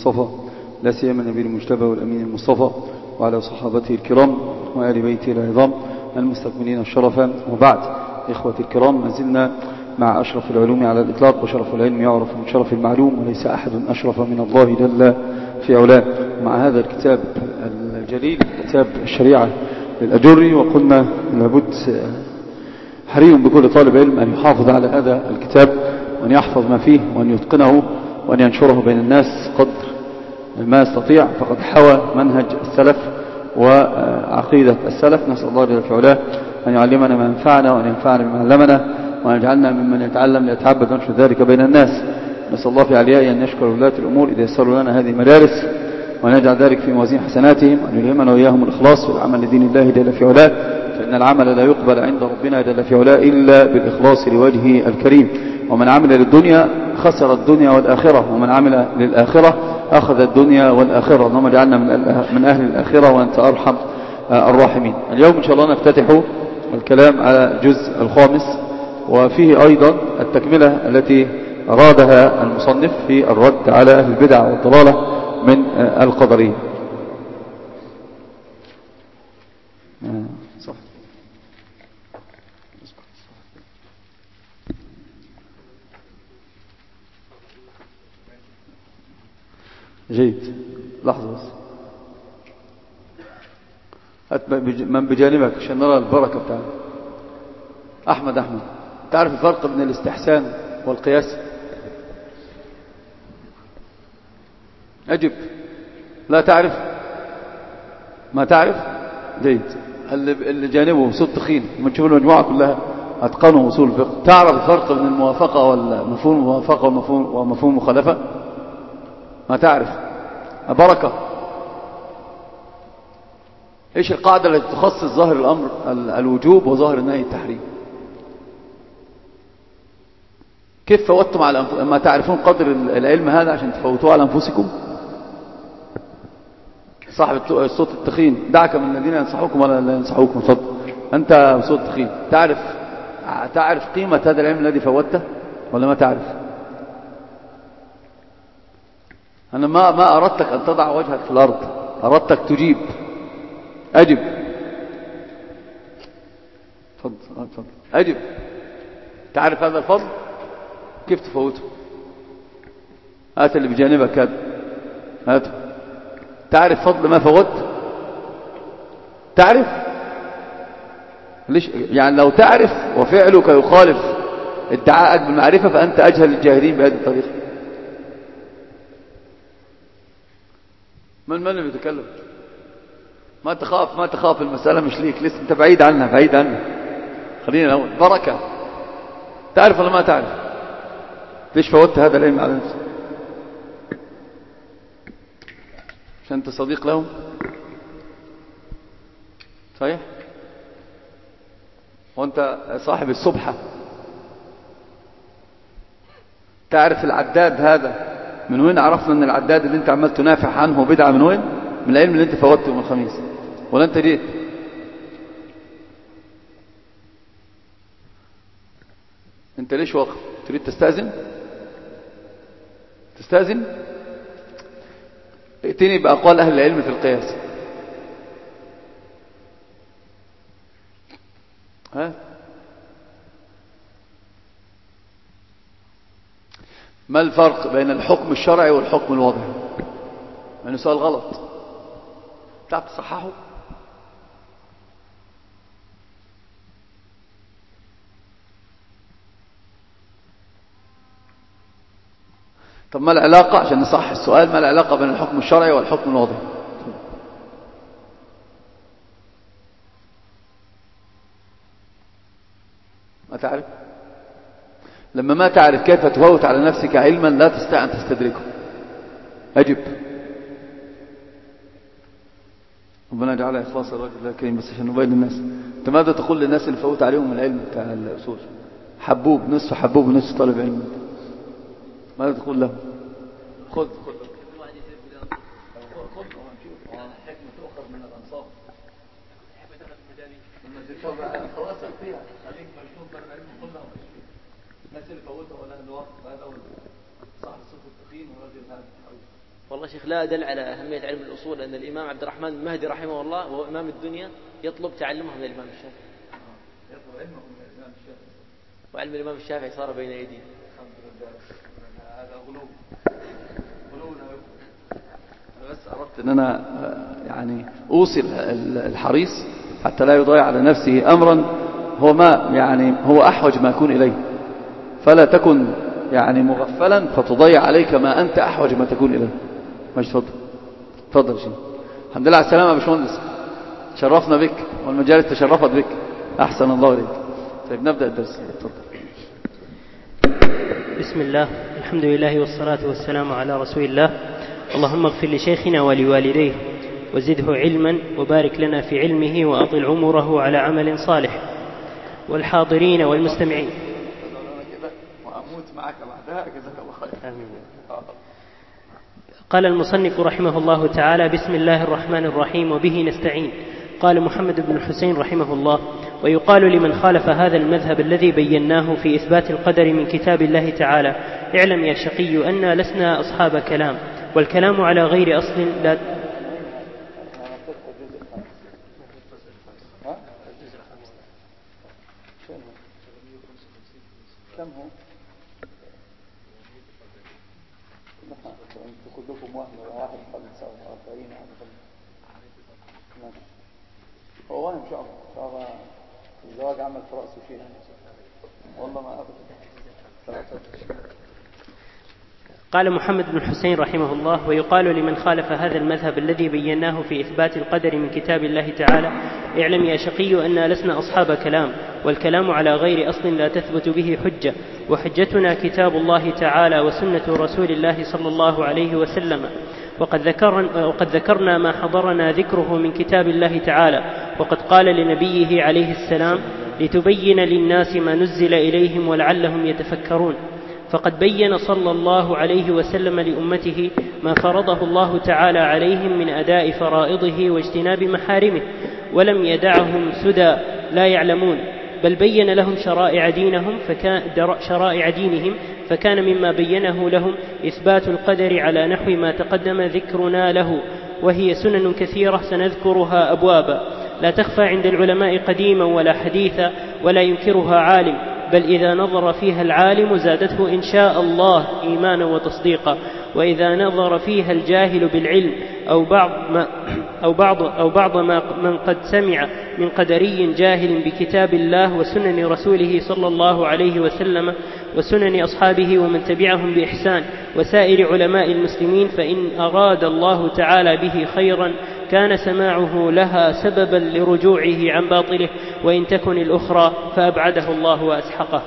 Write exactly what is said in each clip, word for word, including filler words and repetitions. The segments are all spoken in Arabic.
المصطفى، لا سيما النبي المجتبى والأمين المصطفى، وعلى صحابته الكرام وآل بيته العظام المستكملين الشرف. وبعد، إخوة الكرام، ما زلنا مع أشرف العلوم على الإطلاق، وشرف العلم يعرف من شرف المعلوم، وليس أحد أشرف من الله جل في علاه. مع هذا الكتاب الجليل، كتاب الشريعة للأجري، وقلنا لابد حري بكل طالب علم أن يحافظ على هذا الكتاب، وأن يحفظ ما فيه، وأن يتقنه، وأن ينشره بين الناس قدر ما يستطيع، فقد حوى منهج السلف وعقيدة السلف. نسأل الله جل في علاه أن يعلمنا ما ينفعنا، وأن ينفعنا بما علمنا، وأن يجعلنا ممن يتعلم ليتعبد ونشر ذلك بين الناس. نسأل الله في عليائه أن يشكر ولاة الأمور إذا يسروا لنا هذه المدارس، وأن يجعل ذلك في موازين حسناتهم، وأن يلهمنا وإياهم الإخلاص والعمل لدين الله جل في علاه، فإن العمل لا يقبل عند ربنا جل في علاه إلا بالإخلاص لوجهه الكريم. ومن عمل للدنيا خسر الدنيا والآخرة، ومن عمل للآخرة أخذ الدنيا والآخرة. اللهم اجعلنا من أهل الآخرة وأنت أرحم الراحمين. اليوم إن شاء الله نفتتح الكلام على الجزء الخامس، وفيه أيضا التكملة التي أرادها المصنف في الرد على أهل البدع والضلالة من القدرية. صح. جيد، لحظة بس، من بجانبك عشان نرى البركة بتاعنا. أحمد أحمد تعرف الفرق بين الاستحسان والقياس؟ أجب. لا تعرف؟ ما تعرف؟ جيد. اللي جانبه صوت تخين، لما تشوف المجموعة كلها أتقنوا وصول الفقه. تعرف الفرق بين الموافقة والمفهوم الموافقة ومفهوم ومفهوم المخالفة؟ ما تعرف؟ بركة. إيش القاعدة التي تخصص ظاهر الأمر الوجوب وظاهر النهي التحريم؟ كيف فوتتم على أنفسكم؟ ما تعرفون قدر العلم هذا عشان تفوتوه على أنفسكم؟ صاحب الصوت التخين، دعك من الذين ينصحوكم ولا لا ينصحوكم. فضل أنت صوت تخين، تعرف تعرف قيمة هذا العلم الذي فوتته ولا ما تعرف؟ أنا ما ما أردتك أن تضع وجهك في الأرض، أردتك تجيب. أجب. فضل فضل أجب. تعرف هذا الفضل كيف تفوته؟ هات اللي بجانبك هذا، هاته. تعرف فضل ما فوت؟ تعرف؟ ليش؟ يعني لو تعرف وفعلك يخالف ادعاءك بالمعرفة فأنت أجهل الجاهلين بهذه الطريقة. من من اللي بيتكلم؟ ما تخاف ما تخاف، المسألة مش ليك لسه، انت بعيد عنها بعيد عنها. خلينا الأول. بركة. تعرف ولا ما تعرف؟ ليش فوتت هذا العلم على نفسك؟ عشان انت صديق لهم؟ صحيح؟ وانت صاحب السبحة. تعرف العداد هذا من وين عرفنا ان العداد اللي انت عمال تنافع عنه بدعة؟ من وين؟ من العلم اللي انت فوتته يوم الخميس، ولا انت جيت؟ انت ليش واقف؟ تريد تستأذن؟ تستأذن؟ ائتني بأقوال أهل العلم في القياس. ها؟ ما الفرق بين الحكم الشرعي والحكم الوضعي؟ يعني سؤال غلط، تعرف تصححه؟ طب ما العلاقة، عشان نصحح السؤال، ما العلاقة بين الحكم الشرعي والحكم الوضعي؟ ما تعرف؟ لما ما تعرف كيف تفوت على نفسك علما لا تستطيع أن تستدركه. أجب. ربنا يجعلها إخلاص الرجل الكريم، بس عشان نبين الناس. أنت ماذا تقول للناس اللي فوت عليهم من العلم بتاع الأصول؟ حبوب نصف حبوب ونصف طالب علم، ماذا تقول لهم؟ خذ خذ خذ حكمة تؤخذ من الأنصاف. خلاص فيها خليك مجنون طالب علم، قل لهم الناس اللي فوتوا ولا الوقت هذا صاحب الصوت التخين والرجل هذا. والله شيخ لا أدل على أهمية علم الأصول أن الإمام عبد الرحمن المهدي رحمه الله وهو إمام الدنيا يطلب تعلمه من الإمام الشافعي. يطلب علمه من الإمام الشافعي. وعلم الإمام الشافعي صار بين أيدينا. هذا غلو. غلو. أنا بس أردت أن أنا يعني أوصل الحريص حتى لا يضيع على نفسه أمرا هو ما يعني هو أحوج ما يكون إليه، فلا تكن يعني مغفلا فتضيع عليك ما أنت أحوج ما تكون إليه. ماشي، تفضل تفضل شيء. الحمد لله على السلامة يا باشمهندس، تشرفنا بك والمجالس تشرفت بك، أحسن الله إليك. طيب نبدأ الدرس، تفضل. بسم الله، الحمد لله والصلاة والسلام على رسول الله. اللهم اغفر لشيخنا ولوالديه وزده علما وبارك لنا في علمه وأطل عمره على عمل صالح. والحاضرين والمستمعين. وأموت معك بعدها، جزاك الله خير. آمين. قال المصنف رحمه الله تعالى: بسم الله الرحمن الرحيم وبه نستعين. قال محمد بن الحسين رحمه الله: ويقال لمن خالف هذا المذهب الذي بيناه في إثبات القدر من كتاب الله تعالى: اعلم يا شقي أننا لسنا أصحاب كلام، والكلام على غير أصل لا. كم هو؟ كلكم واحد واحد خمسة وأربعين هو واحد إن شاء الله. إن شاء الله الزواج عمل في رأسه شيء والله ما أبدا. قال محمد بن الحسين رحمه الله: ويقال لمن خالف هذا المذهب الذي بيناه في إثبات القدر من كتاب الله تعالى: اعلم يا شقي أننا لسنا أصحاب كلام، والكلام على غير أصل لا تثبت به حجة، وحجتنا كتاب الله تعالى وسنة رسول الله صلى الله عليه وسلم. وقد ذكرنا, وقد ذكرنا ما حضرنا ذكره من كتاب الله تعالى، وقد قال لنبيه عليه السلام: لتبين للناس ما نزل إليهم ولعلهم يتفكرون. فقد بين صلى الله عليه وسلم لأمته ما فرضه الله تعالى عليهم من أداء فرائضه واجتناب محارمه، ولم يدعهم سدى لا يعلمون، بل بين لهم شرائع دينهم فكان شرائع دينهم فكان مما بينه لهم إثبات القدر على نحو ما تقدم ذكرنا له، وهي سنن كثيرة سنذكرها أبوابا لا تخفى عند العلماء قديما ولا حديثا، ولا ينكرها عالم، بل إذا نظر فيها العالم زادته إن شاء الله إيمانا وتصديقا، وإذا نظر فيها الجاهل بالعلم أو بعض ما أو بعض أو بعض ما من قد سمع من قدري جاهل بكتاب الله وسنن رسوله صلى الله عليه وسلم وسنن أصحابه ومن تبعهم بإحسان وسائر علماء المسلمين، فإن أراد الله تعالى به خيرا كان سماعه لها سببا لرجوعه عن باطله، وإن تكن الأخرى فأبعده الله وأسحقه.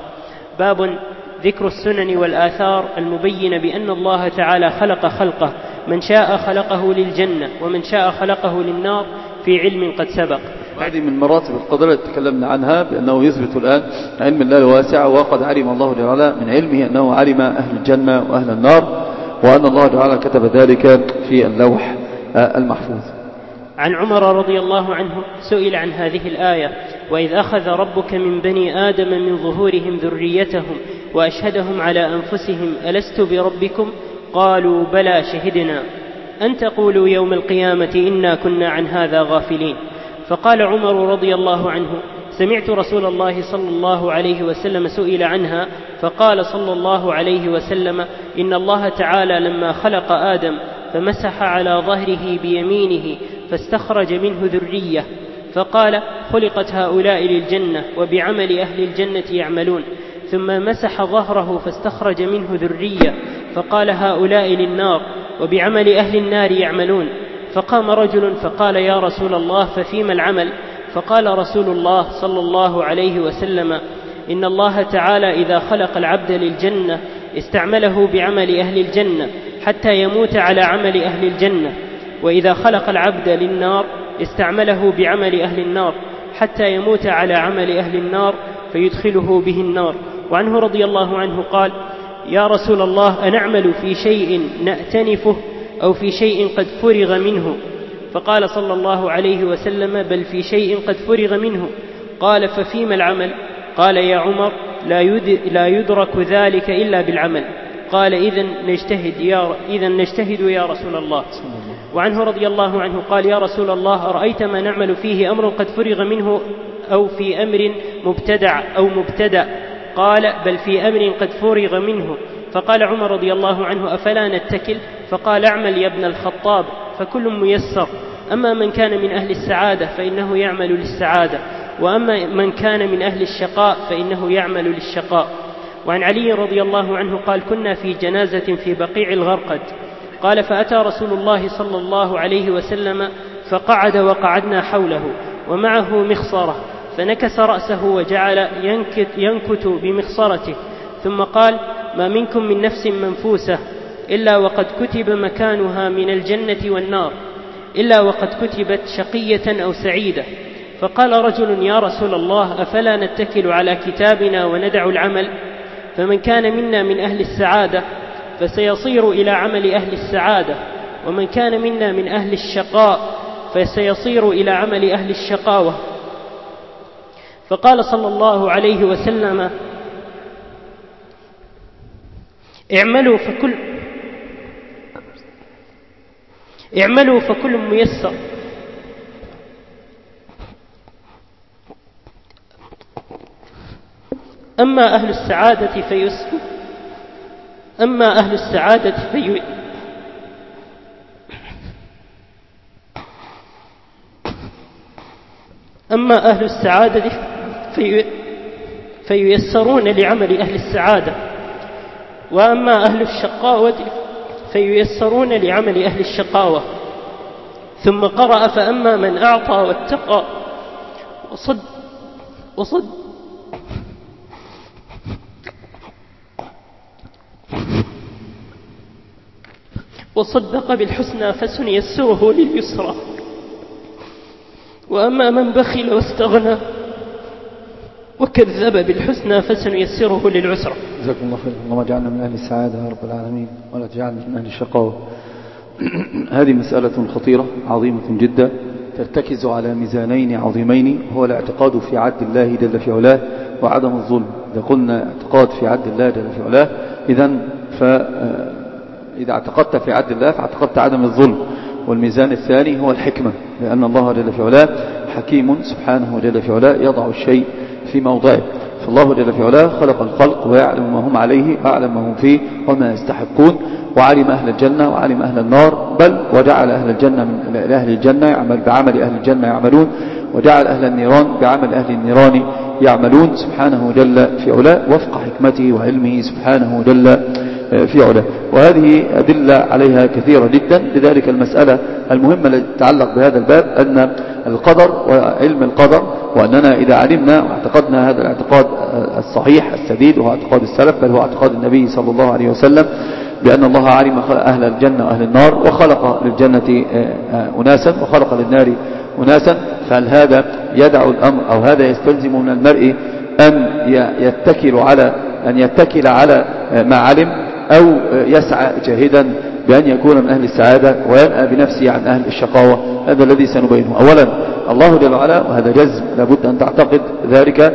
باب ذكر السنن والآثار المبين بأن الله تعالى خلق خلقه، من شاء خلقه للجنة ومن شاء خلقه للنار في علم قد سبق. هذه من مراتب القدر التي تكلمنا عنها، بأنه يثبت الآن علم الله الواسع، وقد علم الله تعالى من علمه أنه علم أهل الجنة وأهل النار، وأن الله تعالى كتب ذلك في اللوح المحفوظ. عن عمر رضي الله عنه سئل عن هذه الآية: وإذ أخذ ربك من بني آدم من ظهورهم ذريتهم وأشهدهم على أنفسهم ألست بربكم؟ قالوا بلى شهدنا أن تقولوا يوم القيامة إنا كنا عن هذا غافلين. فقال عمر رضي الله عنه: سمعت رسول الله صلى الله عليه وسلم سئل عنها، فقال صلى الله عليه وسلم: إن الله تعالى لما خلق آدم فمسح على ظهره بيمينه فاستخرج منه ذرية، فقال: خلقت هؤلاء للجنة وبعمل أهل الجنة يعملون. ثم مسح ظهره فاستخرج منه ذرية، فقال: هؤلاء للنار وبعمل أهل النار يعملون. فقام رجل فقال: يا رسول الله ففيما العمل؟ فقال رسول الله صلى الله عليه وسلم: إن الله تعالى إذا خلق العبد للجنة استعمله بعمل أهل الجنة حتى يموت على عمل أهل الجنة، وإذا خلق العبد للنار استعمله بعمل أهل النار حتى يموت على عمل أهل النار فيدخله به النار. وعنه رضي الله عنه قال: يا رسول الله أنعمل في شيء نأتنفه أو في شيء قد فرغ منه؟ فقال صلى الله عليه وسلم: بل في شيء قد فرغ منه. قال: ففيما العمل؟ قال: يا عمر لا يدرك ذلك إلا بالعمل. قال إذن نجتهد يا, إذن نجتهد يا رسول الله. وعنه رضي الله عنه قال يا رسول الله أرأيت ما نعمل فيه أمر قد فرغ منه أو في أمر مبتدع أو مبتدأ؟ قال بل في أمر قد فرغ منه. فقال عمر رضي الله عنه أفلا نتكل؟ فقال اعمل يا ابن الخطاب فكل ميسر، أما من كان من أهل السعادة فإنه يعمل للسعادة، وأما من كان من أهل الشقاء فإنه يعمل للشقاء. وعن علي رضي الله عنه قال كنا في جنازة في بقيع الغرقد، قال فأتى رسول الله صلى الله عليه وسلم فقعد وقعدنا حوله ومعه مخصرة، فنكس رأسه وجعل ينكت, ينكت بمخصرته، ثم قال ما منكم من نفس منفوسة إلا وقد كتب مكانها من الجنة والنار، إلا وقد كتبت شقية أو سعيدة. فقال رجل يا رسول الله أفلا نتكل على كتابنا وندع العمل؟ فمن كان منا من أهل السعادة فسيصير إلى عمل أهل السعادة، ومن كان منا من أهل الشقاء فسيصير إلى عمل أهل الشقاوة. فقال صلى الله عليه وسلم اعملوا فكل اعملوا فكل ميسر، أما أهل السعادة فيسر أما أهل السعادة في أما أهل السعادة في فييسرون لعمل أهل السعادة، وأما أهل الشقاوة فييسرون لعمل أهل الشقاوة. ثم قرأ فأما من أعطى واتقى وصد وصد وصدق بالحسنى فسنيسره لليسرى، وأما من بخل واستغنى وكذب بالحسنى فسنيسره للعسرى. جزاكم الله خير. اللهم اجعلنا من أهل السعادة يا رب العالمين ولا تجعلنا من أهل الشقاوة. هذه مسألة خطيرة عظيمة جدا ترتكز على ميزانين عظيمين، هو الاعتقاد في عدل الله جل في علاه وعدم الظلم. إذا قلنا اعتقاد في عدل الله جل في علاه، إذن فإذا اعتقدت في عدل الله فاعتقدت عدم الظلم. والميزان الثاني هو الحكمة، لأن الله جل في علاه حكيم سبحانه جل في علاه يضع الشيء في موضعه. فالله جل في علاه خلق الخلق ويعلم ما هم عليه ويعلم ما هم فيه وما يستحقون، وعلم أهل الجنة وعلم أهل النار، بل وجعل أهل الجنة من أهل الجنة يعمل بعمل أهل الجنة يعملون، وجعل أهل النيران بعمل أهل النيران يعملون سبحانه جل في علاه وفق حكمته وعلمه سبحانه جل في علاه. وهذه أدلة عليها كثيرة جدا. لذلك المسألة المهمة التي تتعلق بهذا الباب أن القدر وعلم القدر، وأننا إذا علمنا واعتقدنا هذا الاعتقاد الصحيح السديد وهو اعتقاد السلف، بل هو اعتقاد النبي صلى الله عليه وسلم، بأن الله علم أهل الجنة وأهل النار وخلق للجنة أناسا وخلق للنار أناسا، فهل هذا يدع الأمر أو هذا يستلزم من المرء أن يتكل على أن يتكل على ما علم، أو يسعى جاهدا بأن يكون من أهل السعادة وينأى بنفسه عن أهل الشقاوة؟ هذا الذي سنبينه. أولا الله جل وعلا، وهذا جزم لابد أن تعتقد ذلك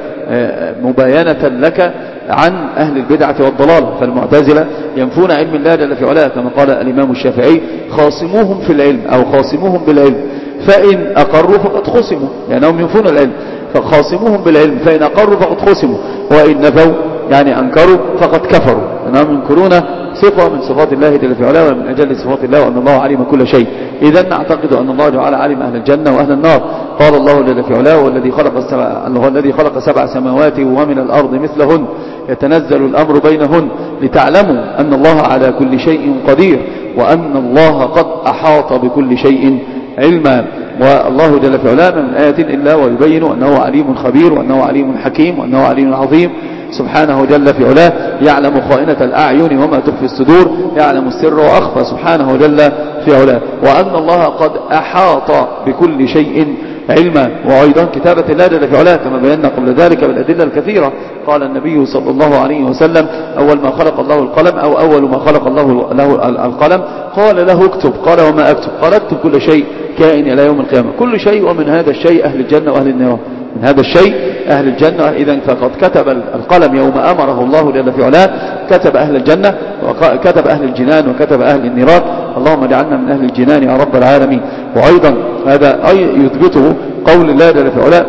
مباينة لك عن أهل البدعة والضلال. فالمعتزلة ينفون علم الله جل في علاه كما قال الإمام الشافعي خاصموهم في العلم أو خاصموهم بالعلم، فإن أقروا فقد خصموا، لأنهم ينفون العلم، فخاصموهم بالعلم فإن أقروا فقد خصموا، وإن نفوا يعني أنكروا فقد كفروا، لأنهم ينكرون صفة من صفات الله جل في علاه ومن أجل صفات الله، وأن الله علم كل شيء. إذن نعتقد أن الله تعالى علم أهل الجنة وأهل النار. قال الله جل في علاه والذي خلق السبع هو الذي خلق سبع سماوات ومن الأرض مثلهن يتنزل الأمر بينهن لتعلموا أن الله على كل شيء قدير وأن الله قد أحاط بكل شيء علما. والله جل في علاه من آية إلا ويبين أنه عليم خبير وأنه عليم حكيم وأنه عليم عظيم سبحانه جل في علاه، يعلم خائنة الأعين وما تخفي الصدور، يعلم السر وأخفى سبحانه جل في علاه، وأن الله قد أحاط بكل شيء علما. وأيضا كتابة الله جل في علاه كما بينا قبل ذلك بالأدلة الكثيرة. قال النبي صلى الله عليه وسلم أول ما خلق الله القلم أو أول ما خلق الله له القلم قال له اكتب، قال وما أكتب؟ قال اكتب كل شيء كائن إلى يوم القيامة، كل شيء، ومن هذا الشيء أهل الجنة وأهل النار. من هذا الشيء أهل الجنة. إذن فقد كتب القلم يوم أمره الله جل في علاه كتب أهل الجنة وكتب أهل الجنان وكتب أهل النيران. اللهم اجعلنا من أهل الجنان يا رب العالمين. وأيضا هذا أي يثبته قول الله جل في علاه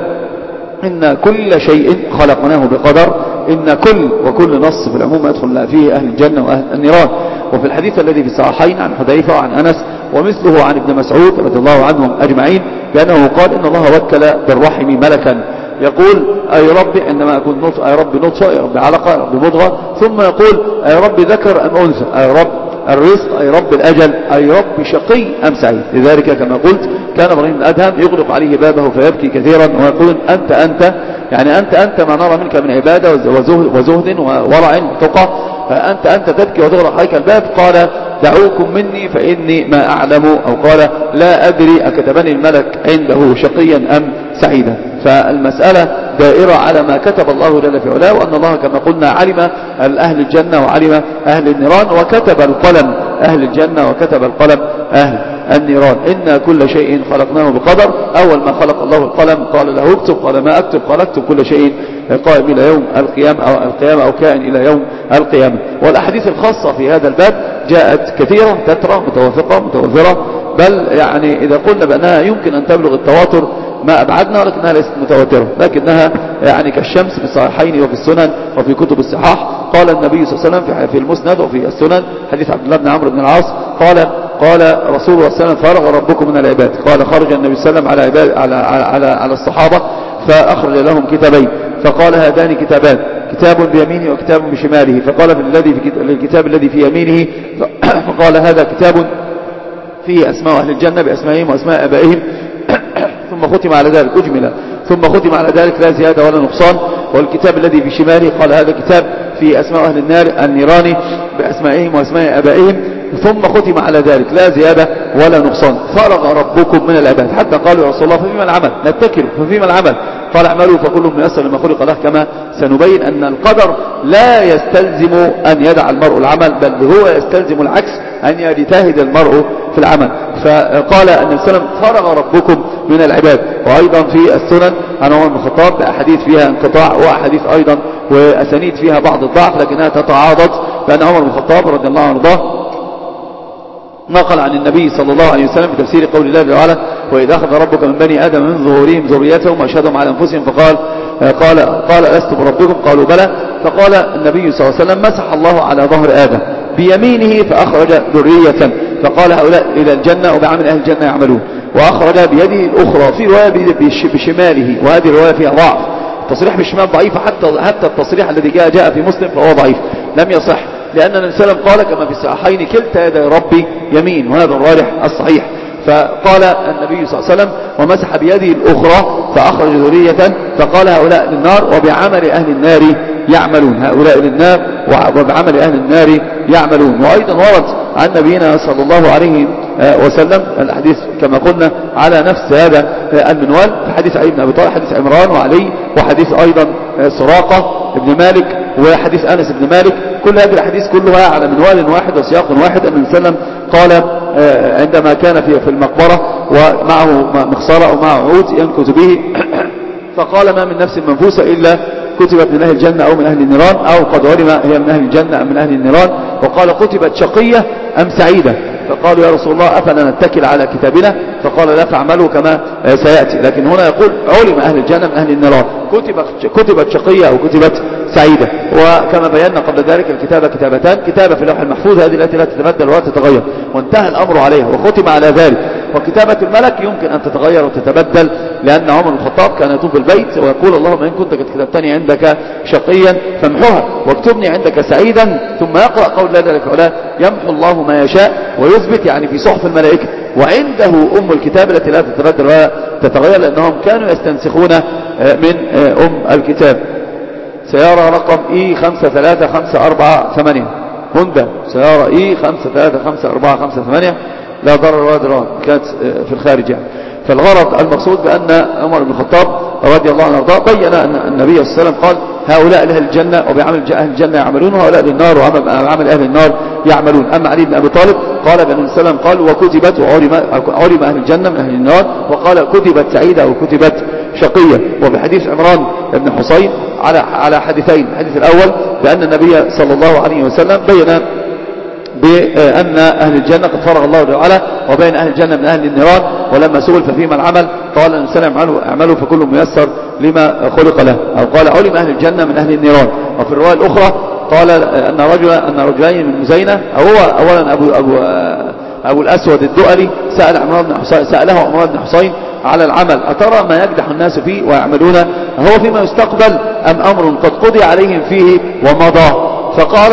إن كل شيء خلقناه بقدر. إن كل وكل نص في العموم يدخل فيه أهل الجنة وأهل النيران. وفي الحديث الذي في الصحيحين عن حذيفة وعن أنس ومثله عن ابن مسعود رضي الله عنهم أجمعين بأنه قال إن الله وكل بالرحم ملكا يقول أي رب عندما أكون نطفة أي رب نطفة أي رب علقة أي رب مضغة، ثم يقول أي رب ذكر أم أنثى أي رب الرزق أي رب الأجل أي رب شقي أم سعيد. لذلك كما قلت كان إبراهيم الأدهم يغلق عليه بابه فيبكي كثيرا ويقول أنت أنت يعني أنت أنت ما نرى منك من عبادة وزهد وورع وتقى، فأنت أنت تبكي وتغلق عليك الباب. قال دعوكم مني فإني ما أعلم، أو قال لا أدري أكتبني الملك عنده شقيا أم سعيدا. فالمسألة دائرة على ما كتب الله جل في علاه، وأن الله كما قلنا علم أهل الجنة وعلم أهل النيران، وكتب القلم أهل الجنة وكتب القلم أهل النيران. إن كل شيء خلقناه بقدر. أول ما خلق الله القلم قال له اكتب، قال ما أكتب؟ قال اكتب كل شيء قائم إلى يوم القيامة أو القيامة أو كائن إلى يوم القيامة. والأحاديث الخاصة في هذا الباب جاءت كثيرة تترى متوافقة متوافرة، بل يعني إذا قلنا بأنها يمكن أن تبلغ التواتر ما أبعدنا، ولكنها ليست متواترة، لكنها يعني كالشمس في الصحيحين وفي السنن وفي كتب الصحاح. قال النبي صلى الله عليه وسلم في المسند وفي السنن حديث عبد الله بن عمرو بن العاص قال قال رسول الله صلى الله عليه وسلم فرغ ربكم من العباد. قال خرج النبي صلى الله عليه وسلم على عباد على على على الصحابة فأخرج لهم كتابين، فقال هذان كتابان، كتاب بيمينه وكتاب بشماله. فقال في الذي في الكتاب الذي في يمينه فقال هذا كتاب فيه أسماء أهل الجنة بأسمائهم وأسماء آبائهم ثم ختم على ذلك أجمل ثم ختم على ذلك لا زيادة ولا نقصان. والكتاب الذي في شماله قال هذا كتاب في أسماء أهل النار النيران بأسمائهم وأسماء آبائهم ثم ختم على ذلك لا زيادة ولا نقصان. فرغ ربكم من العباد. حتى قالوا يا رسول الله ففيما العمل؟ نتكل ففيما العمل؟ قال اعملوا فكل ميسر لما خلق له. كما سنبين أن القدر لا يستلزم أن يدع المرء العمل، بل هو يستلزم العكس، أن يجتهد المرء في العمل. فقال أن السلام فرغ ربكم من العباد. وأيضا في السنن عن عمر بن الخطاب بأحاديث فيها انقطاع وأحاديث أيضا وأسانيد فيها بعض الضعف لكنها تتعاضد، بأن عمر بن الخطاب رضي الله عنه نقل عن النبي صلى الله عليه وسلم في تفسير قول الله تعالى وإذا أخذ ربك من بني آدم من ظهورهم ذريتهم وأشهدهم على أنفسهم فقال قال قال ألست بربكم؟ قالوا بلى. فقال النبي صلى الله عليه وسلم مسح الله على ظهر آدم بيمينه فأخرج ذرية فقال هؤلاء إلى الجنة وبعمل أهل الجنة يعملون، وأخرج بيده الأخرى في رواية بشماله، وهذه الرواية فيها ضعف. التصريح بالشمال ضعيف، حتى حتى التصريح الذي جاء جاء في مسلم فهو ضعيف لم يصح، لأن النبي صلى الله عليه وسلم قال كما في الصحيحين كلتا يدي ربي يمين، وهذا الراجح الصحيح. فقال النبي صلى الله عليه وسلم ومسح بيده الأخرى فأخرج ذرية فقال هؤلاء للنار وبعمل أهل النار يعملون، هؤلاء للنار وبعمل أهل النار يعملون. وأيضا ورد عن نبينا صلى الله عليه وسلم الحديث كما قلنا على نفس هذا المنوال في حديث علي بن أبي طالب، حديث عمران وعلي، وحديث أيضا سراقة ابن مالك، وحديث أنس بن مالك. كل هذه الحديث كلها على منوال واحد وسياق واحد. أن النبي صلى الله عليه وسلم قال عندما كان في في المقبرة ومعه مخصرة أو معه عود ينكت به فقال ما من نفس منفوسة إلا كتبت من أهل الجنة أو من أهل النيران، أو قد علم هي من أهل الجنة أم من أهل النيران. وقال كتبت شقية أم سعيدة؟ فقالوا يا رسول الله أفلا نتكل على كتابنا؟ فقال لا فاعملوا كما سيأتي. لكن هنا يقول علم أهل الجنة من أهل النيران، كتبت, كتبت شقية أو كتبت سعيدة. وكما بينا قبل ذلك الكتابة كتابتان، كتابة في اللوح المحفوظ هذه التي لا تتبدل ولا تتغير وانتهى الأمر عليها وختم على ذلك. وكتابة الملك يمكن أن تتغير وتتبدل، لأن عمر بن الخطاب كان يطوف بالبيت ويقول اللهم إن كنت قد كتبتني عندك شقيا فامحوها واكتبني عندك سعيدا. ثم يقرأ قول الله جل وعلا يمحو الله ما يشاء ويثبت، يعني في صحف الملائكة، وعنده أم الكتاب التي لا تتبدل ولا تتغير، لأنهم كانوا يستنسخون من أم الكتاب. سيارة رقم إي خمسة ثلاثة خمسة أربعة ثمانية هوندا، سيارة إي خمسة ثلاثة خمسة أربعة خمسة ثمانية لا ضرر ولا ضرار، كانت في الخارج يعني. فالغرض المقصود بأن عمر بن الخطاب رضي الله عنه وارضاه بين أن النبي صلى الله عليه وسلم قال هؤلاء لأهل الجنة وبعمل أهل الجنة يعملون، وهؤلاء للنار وعمل أهل النار يعملون. أما علي بن أبي طالب قال بأن النبي صلى الله عليه وسلم قال وكتبت وعلم أهل الجنة من أهل النار، وقال كتبت سعيدة أو كتبت شقية. وفي حديث عمران بن حسين على على حديثين. الحديث الأول بأن النبي صلى الله عليه وسلم بين بأن أهل الجنة قد فرغ الله تعالى وبين أهل الجنة من أهل النيران، ولما سئل ففيما العمل قال النبي صلى الله عليه وسلم اعملوا فكل ميسر لما خلق له، أو قال علم أهل الجنة من أهل النيران. وفي الرواية الأخرى قال أن رجلا أن رجلين من مزينة، أو هو أولا أبو, أبو, أبو الأسود الدؤلي سأل عمران بن حسين سأله عمران بن حسين على العمل أترى ما يجدح الناس فيه ويعملون هو فيما يستقبل أم أمر قد قضي عليهم فيه ومضى؟ فقال,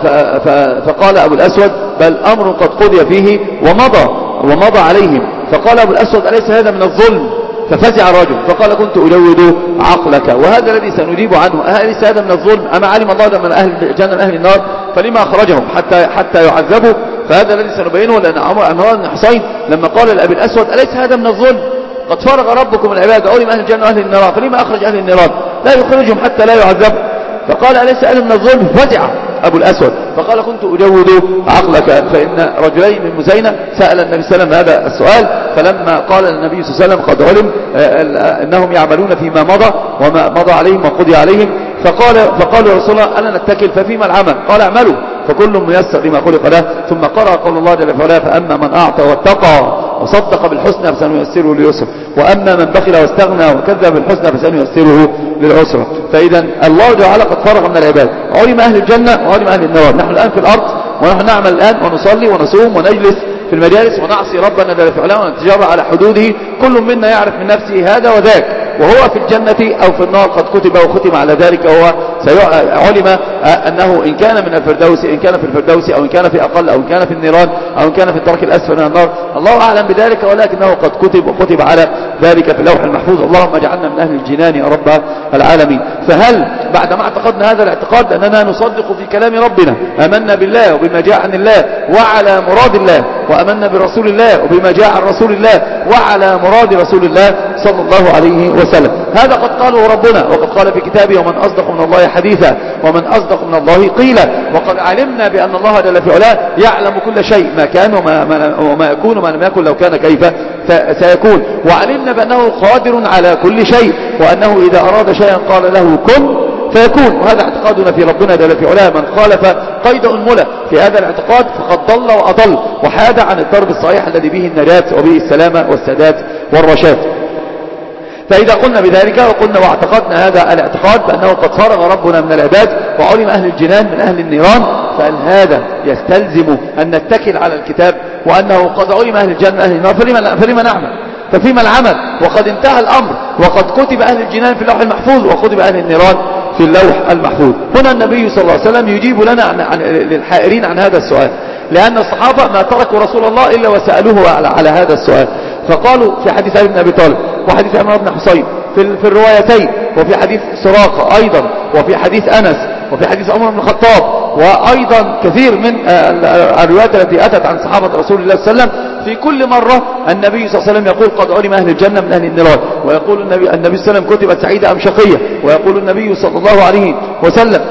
فقال أبو الأسود بل أمر قد قضي فيه ومضى ومضى عليهم. فقال أبو الأسود أليس هذا من الظلم؟ ففزع الرجل فقال كنت أجود عقلك، وهذا الذي سنجيب عنه، أليس هذا من الظلم؟ أما علم الله من أهل الجنة من أهل النار فلما أخرجهم حتى حتى يعذبوا؟ فهذا الذي سنبينه. لأن عمران بن حسين لما قال لأبي الأسود أليس هذا من الظلم؟ قد فرغ ربكم العباد أولم أهل الجنة وأهل النار فلما أخرج أهل النار لا يخرجهم حتى لا يعذبوا؟ فقال أليس هذا من الظلم؟ فزع أبو الأسود فقال كنت أجود عقلك. فإن رجلين من مزينة سأل النبي صلى الله عليه وسلم هذا السؤال، فلما قال النبي صلى الله عليه وسلم قد علم أنهم يعملون فيما مضى وما مضى عليهم وقضي عليهم، فقال فقالوا يا رسول الله ألا نتكل ففيما العمل؟ قال اعملوا فكل ميسر لما خلق له. ثم قرأ قول الله جل وعلا فأما من أعطى واتقى وصدق بالحسنى فسنيسره لليسر، وأما من بخل واستغنى وكذب بالحسنى فسنيسره للعسرى. فإذا الله تعالى قد فرغ من العباد، علم أهل الجنة وعلم أهل النار. نحن الآن في الأرض ونحن نعمل الآن ونصلي ونصوم ونجلس في المجالس ونعصي ربنا جل وعلا ونتجرى على حدوده، كل منا يعرف من نفسه هذا وذاك، وهو في الجنة أو في النار قد كتب وختم على ذلك. وهو علم أنه إن كان من الفردوس إن كان في الفردوس أو إن كان في أقل أو إن كان في النيران أو إن كان في الدرك الأسفل من النار، الله أعلم بذلك، ولكنه قد كتب وكتب على ذلك في اللوح المحفوظ. اللهم اجعلنا من أهل الجنان يا رب العالمين. فهل بعد ما اعتقدنا هذا الاعتقاد أننا نصدق في كلام ربنا، آمنا بالله وبما جاء عن الله وعلى مراد الله، وآمنا برسول الله وبما جاء عن رسول الله وعلى مراد رسول الله صلى الله عليه وسلم، هذا قد قاله ربنا وقد قال في كتابه ومن أصدق من الله حديثا ومن أصدق من الله قيلا. وقد علمنا بأن الله جل في علاه يعلم كل شيء ما كان وما, وما يكون وما لم يكن لو كان كيف سيكون، وعلمنا بأنه قادر على كل شيء، وأنه إذا أراد شيئا قال له كن فيكون. وهذا اعتقادنا في ربنا جل في علاه. من خالف قيد أنملة في هذا الاعتقاد فقد ضل وأضل وحاد عن الدرب الصحيح الذي به النجاة وبه السلامة والسداد والرشاد. فإذا قلنا بذلك وقلنا واعتقدنا هذا الاعتقاد بأنه قد فرغ ربنا من العباد وعلم أهل الجنان من أهل النيران، فهل هذا يستلزم أن نتكل على الكتاب وأنه قد علم أهل الجنة أهل النار فلما, فلما نعمل ففيما العمل؟ وقد انتهى الأمر وقد كتب أهل الجنان في اللوح المحفوظ وكتب أهل النيران في اللوح المحفوظ. هنا النبي صلى الله عليه وسلم يجيب لنا عن عن للحائرين عن هذا السؤال، لأن الصحابة ما تركوا رسول الله إلا وسألوه على, على هذا السؤال. فقالوا في حديث علي بن أبي طالب وحديث عمران بن حسين في, في الروايتين، وفي حديث سراقة أيضا، وفي حديث أنس، وفي حديث عمر بن الخطاب، وأيضا كثير من الروايات التي أتت عن صحابة رسول الله صلى الله عليه وسلم. في كل مرة النبي صلى الله عليه وسلم يقول قد علم أهل الجنة من أهل النيران، ويقول النبي, النبي صلى الله عليه وسلم كتبت سعيدة أم شقية، ويقول النبي صلى الله عليه وسلم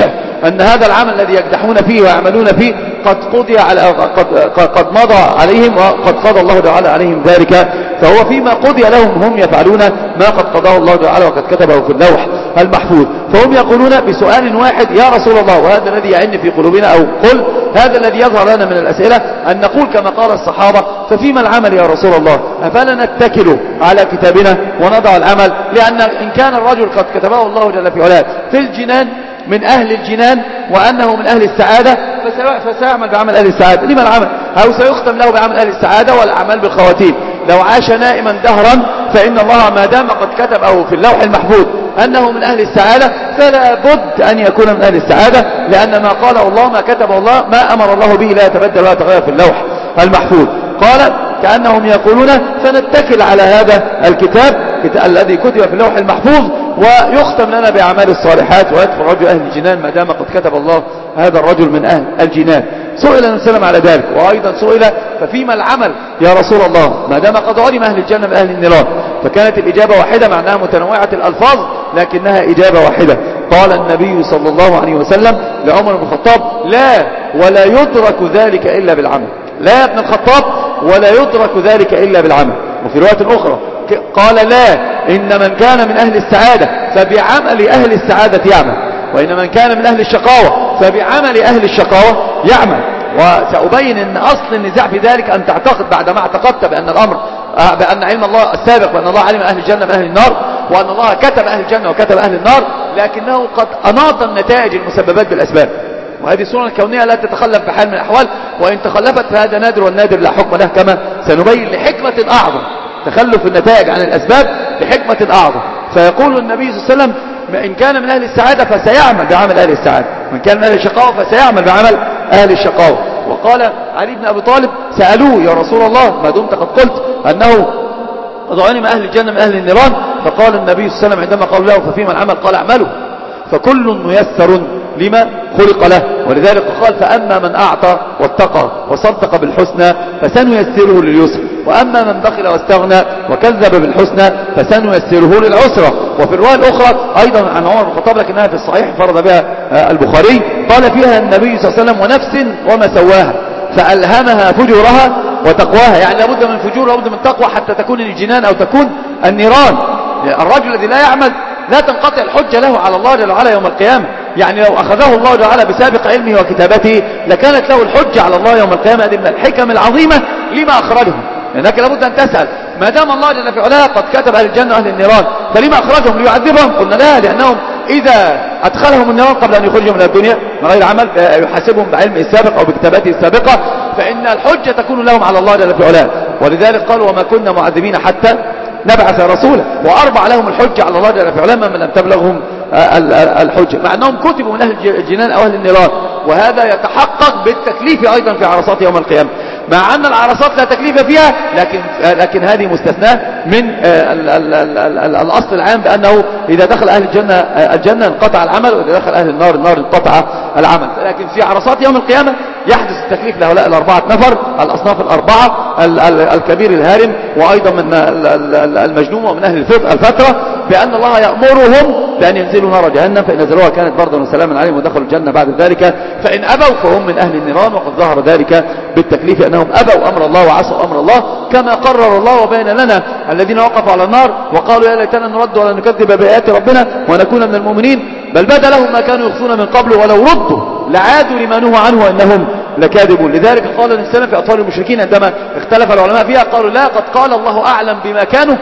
أن هذا العمل الذي يكدحون فيه ويعملون فيه قد قضي على قد, قد مضى عليهم وقد قضى الله تعالى عليهم ذلك، فهو فيما قضي لهم هم يفعلون ما قد قضاه الله تعالى وقد كتبه في اللوح المحفوظ. فهم يقولون بسؤال واحد يا رسول الله، وهذا الذي يعن في قلوبنا، أو قل هذا الذي يظهر لنا من الأسئلة، أن نقول كما قال الصحابة ففيما العمل يا رسول الله؟ أفلا نتكل على كتابنا ونضع العمل؟ لأن إن كان الرجل قد كتبه الله جل في علاه في الجنان من أهل الجنان وأنه من أهل السعادة فسيعمل بعمل أهل السعادة، لما العمل؟ أو سيختم له بعمل أهل السعادة والأعمال بالخواتيم. لو عاش نائما دهرا فإن الله ما دام قد كتب أو في اللوح المحفوظ أنه من أهل السعادة فلا بد أن يكون من أهل السعادة، لأن ما قاله الله ما كتبه الله ما أمر الله به لا يتبدل ولا يتغير في اللوح المحفوظ. قال كأنهم يقولون فنتكل على هذا الكتاب الذي كتب في اللوح المحفوظ ويختم لنا بأعمال الصالحات ويدخل رجل أهل الجنان ما دام قد كتب الله هذا الرجل من أهل الجنان. سئل النبي صلى الله عليه وسلم على ذلك، وأيضا سئل ففيما العمل يا رسول الله ما دام قد علم أهل الجنة من أهل النيران؟ فكانت الإجابة واحدة معناها متنوعة الألفاظ لكنها إجابة واحدة. قال النبي صلى الله عليه وسلم لعمر بن الخطاب لا ولا يدرك ذلك إلا بالعمل، لا يا ابن الخطاب ولا يدرك ذلك إلا بالعمل. وفي رواية أخرى قال لا إن من كان من أهل السعادة فبعمل أهل السعادة يعمل، وإن من كان من أهل الشقاوة فبعمل أهل الشقاوة يعمل. وسأبين أن أصل النزاع في ذلك أن تعتقد بعدما اعتقدت بأن الأمر بأن علم الله السابق، وأن الله علم أهل الجنة من أهل النار، وأن الله كتب أهل الجنة وكتب أهل النار، لكنه قد أناط النتائج المسببات بالأسباب، وهذه السنة الكونية لا تتخلف بحال من الأحوال، وإن تخلفت فهذا نادر، والنادر لا حكم له كما سنبين لحكمة أعظم. تخلف النتائج عن الأسباب لحكمة أعظم. فيقول النبي صلى الله عليه وسلم إن كان من أهل السعادة فسيعمل بعمل أهل السعادة، وإن كان من أهل الشقاوة فسيعمل بعمل أهل الشقاوة. وقال علي بن أبي طالب سألوه يا رسول الله ما دمت قد قلت أنه قد علم أهل الجنة من أهل النيران، فقال النبي صلى الله عليه وسلم عندما قال له ففيما العمل قال اعملوا فكل ميسر لما خلق له. ولذلك قال فأما من أعطى واتقى وصدق بالحسنى فسنيسره لليسر، وأما من بخل واستغنى وكذب بالحسنى فسنيسره للعسرى. وفي الرواية الأخرى أيضا عن عمر بن الخطاب لكنها في الصحيح فرض بها البخاري قال فيها النبي صلى الله عليه وسلم ونفس وما سواها فألهمها فجورها وتقواها، يعني لابد من فجور لابد من تقوى حتى تكون الجنان أو تكون النيران. الرجل الذي لا يعمل لا تنقطع الحجة له على الله جل وعلا يوم القيامة، يعني لو أخذه الله جل وعلا بسابق علمه وكتابته لكانت له الحجة على الله يوم القيامة. هذه من الحكم العظيمة لما أخرجهم، لأنك لابد أن تسأل ما دام الله جل في علاه قد كتب أهل الجنة وأهل النيران فلما أخرجهم ليعذبهم؟ قلنا لا، لأنهم إذا أدخلهم النيران قبل أن يخرجهم من الدنيا من غير عمل يحاسبهم بعلمه السابق أو بكتاباته السابقة، فإن الحجة تكون لهم على الله جل في علاه. ولذلك قالوا وما كنا معذبين حتى نبعث رسولا، وأربع لهم الحجة على الله جل في علاه من لم تبلغهم الحجة، مع أنهم كتبوا من أهل الجنان أو أهل النيران. وهذا يتحقق بالتكليف أيضا في عرصات يوم القيامة، مع أن العرصات لا تكليف فيها، لكن لكن هذه مستثناة من ال ال ال ال الأصل العام بأنه إذا دخل أهل الجنة الجنة انقطع العمل، وإذا دخل أهل النار النار انقطع العمل. لكن في عرصات يوم القيامة يحدث التكليف لهؤلاء الأربعة نفر الأصناف الأربعة الكبير الهارم وأيضا من المجنون ومن أهل الفترة، بأن الله يأمرهم بأن ينزلوا نار جهنم، فإن نزلوها كانت بردا وسلاما عليهم ودخلوا الجنة بعد ذلك، فإن أبوا فهم من أهل النيران. وقد ظهر ذلك بالتكليف أنهم أبوا أمر الله وعصوا أمر الله، كما قرر الله وبين لنا الذين وقفوا على النار وقالوا يا ليتنا نرد ولا نكذب بآيات ربنا ونكون من المؤمنين، بل بدا لهم ما كانوا يخفون من قبل ولو ردوا لعادوا لما نهوا عنه وإنهم لكاذبون. لذلك قال النبي صلى الله عليه وسلم في أطفال المشركين عندما اختلف العلماء فيها قالوا لا، قد قال الله أعلم بما كانوا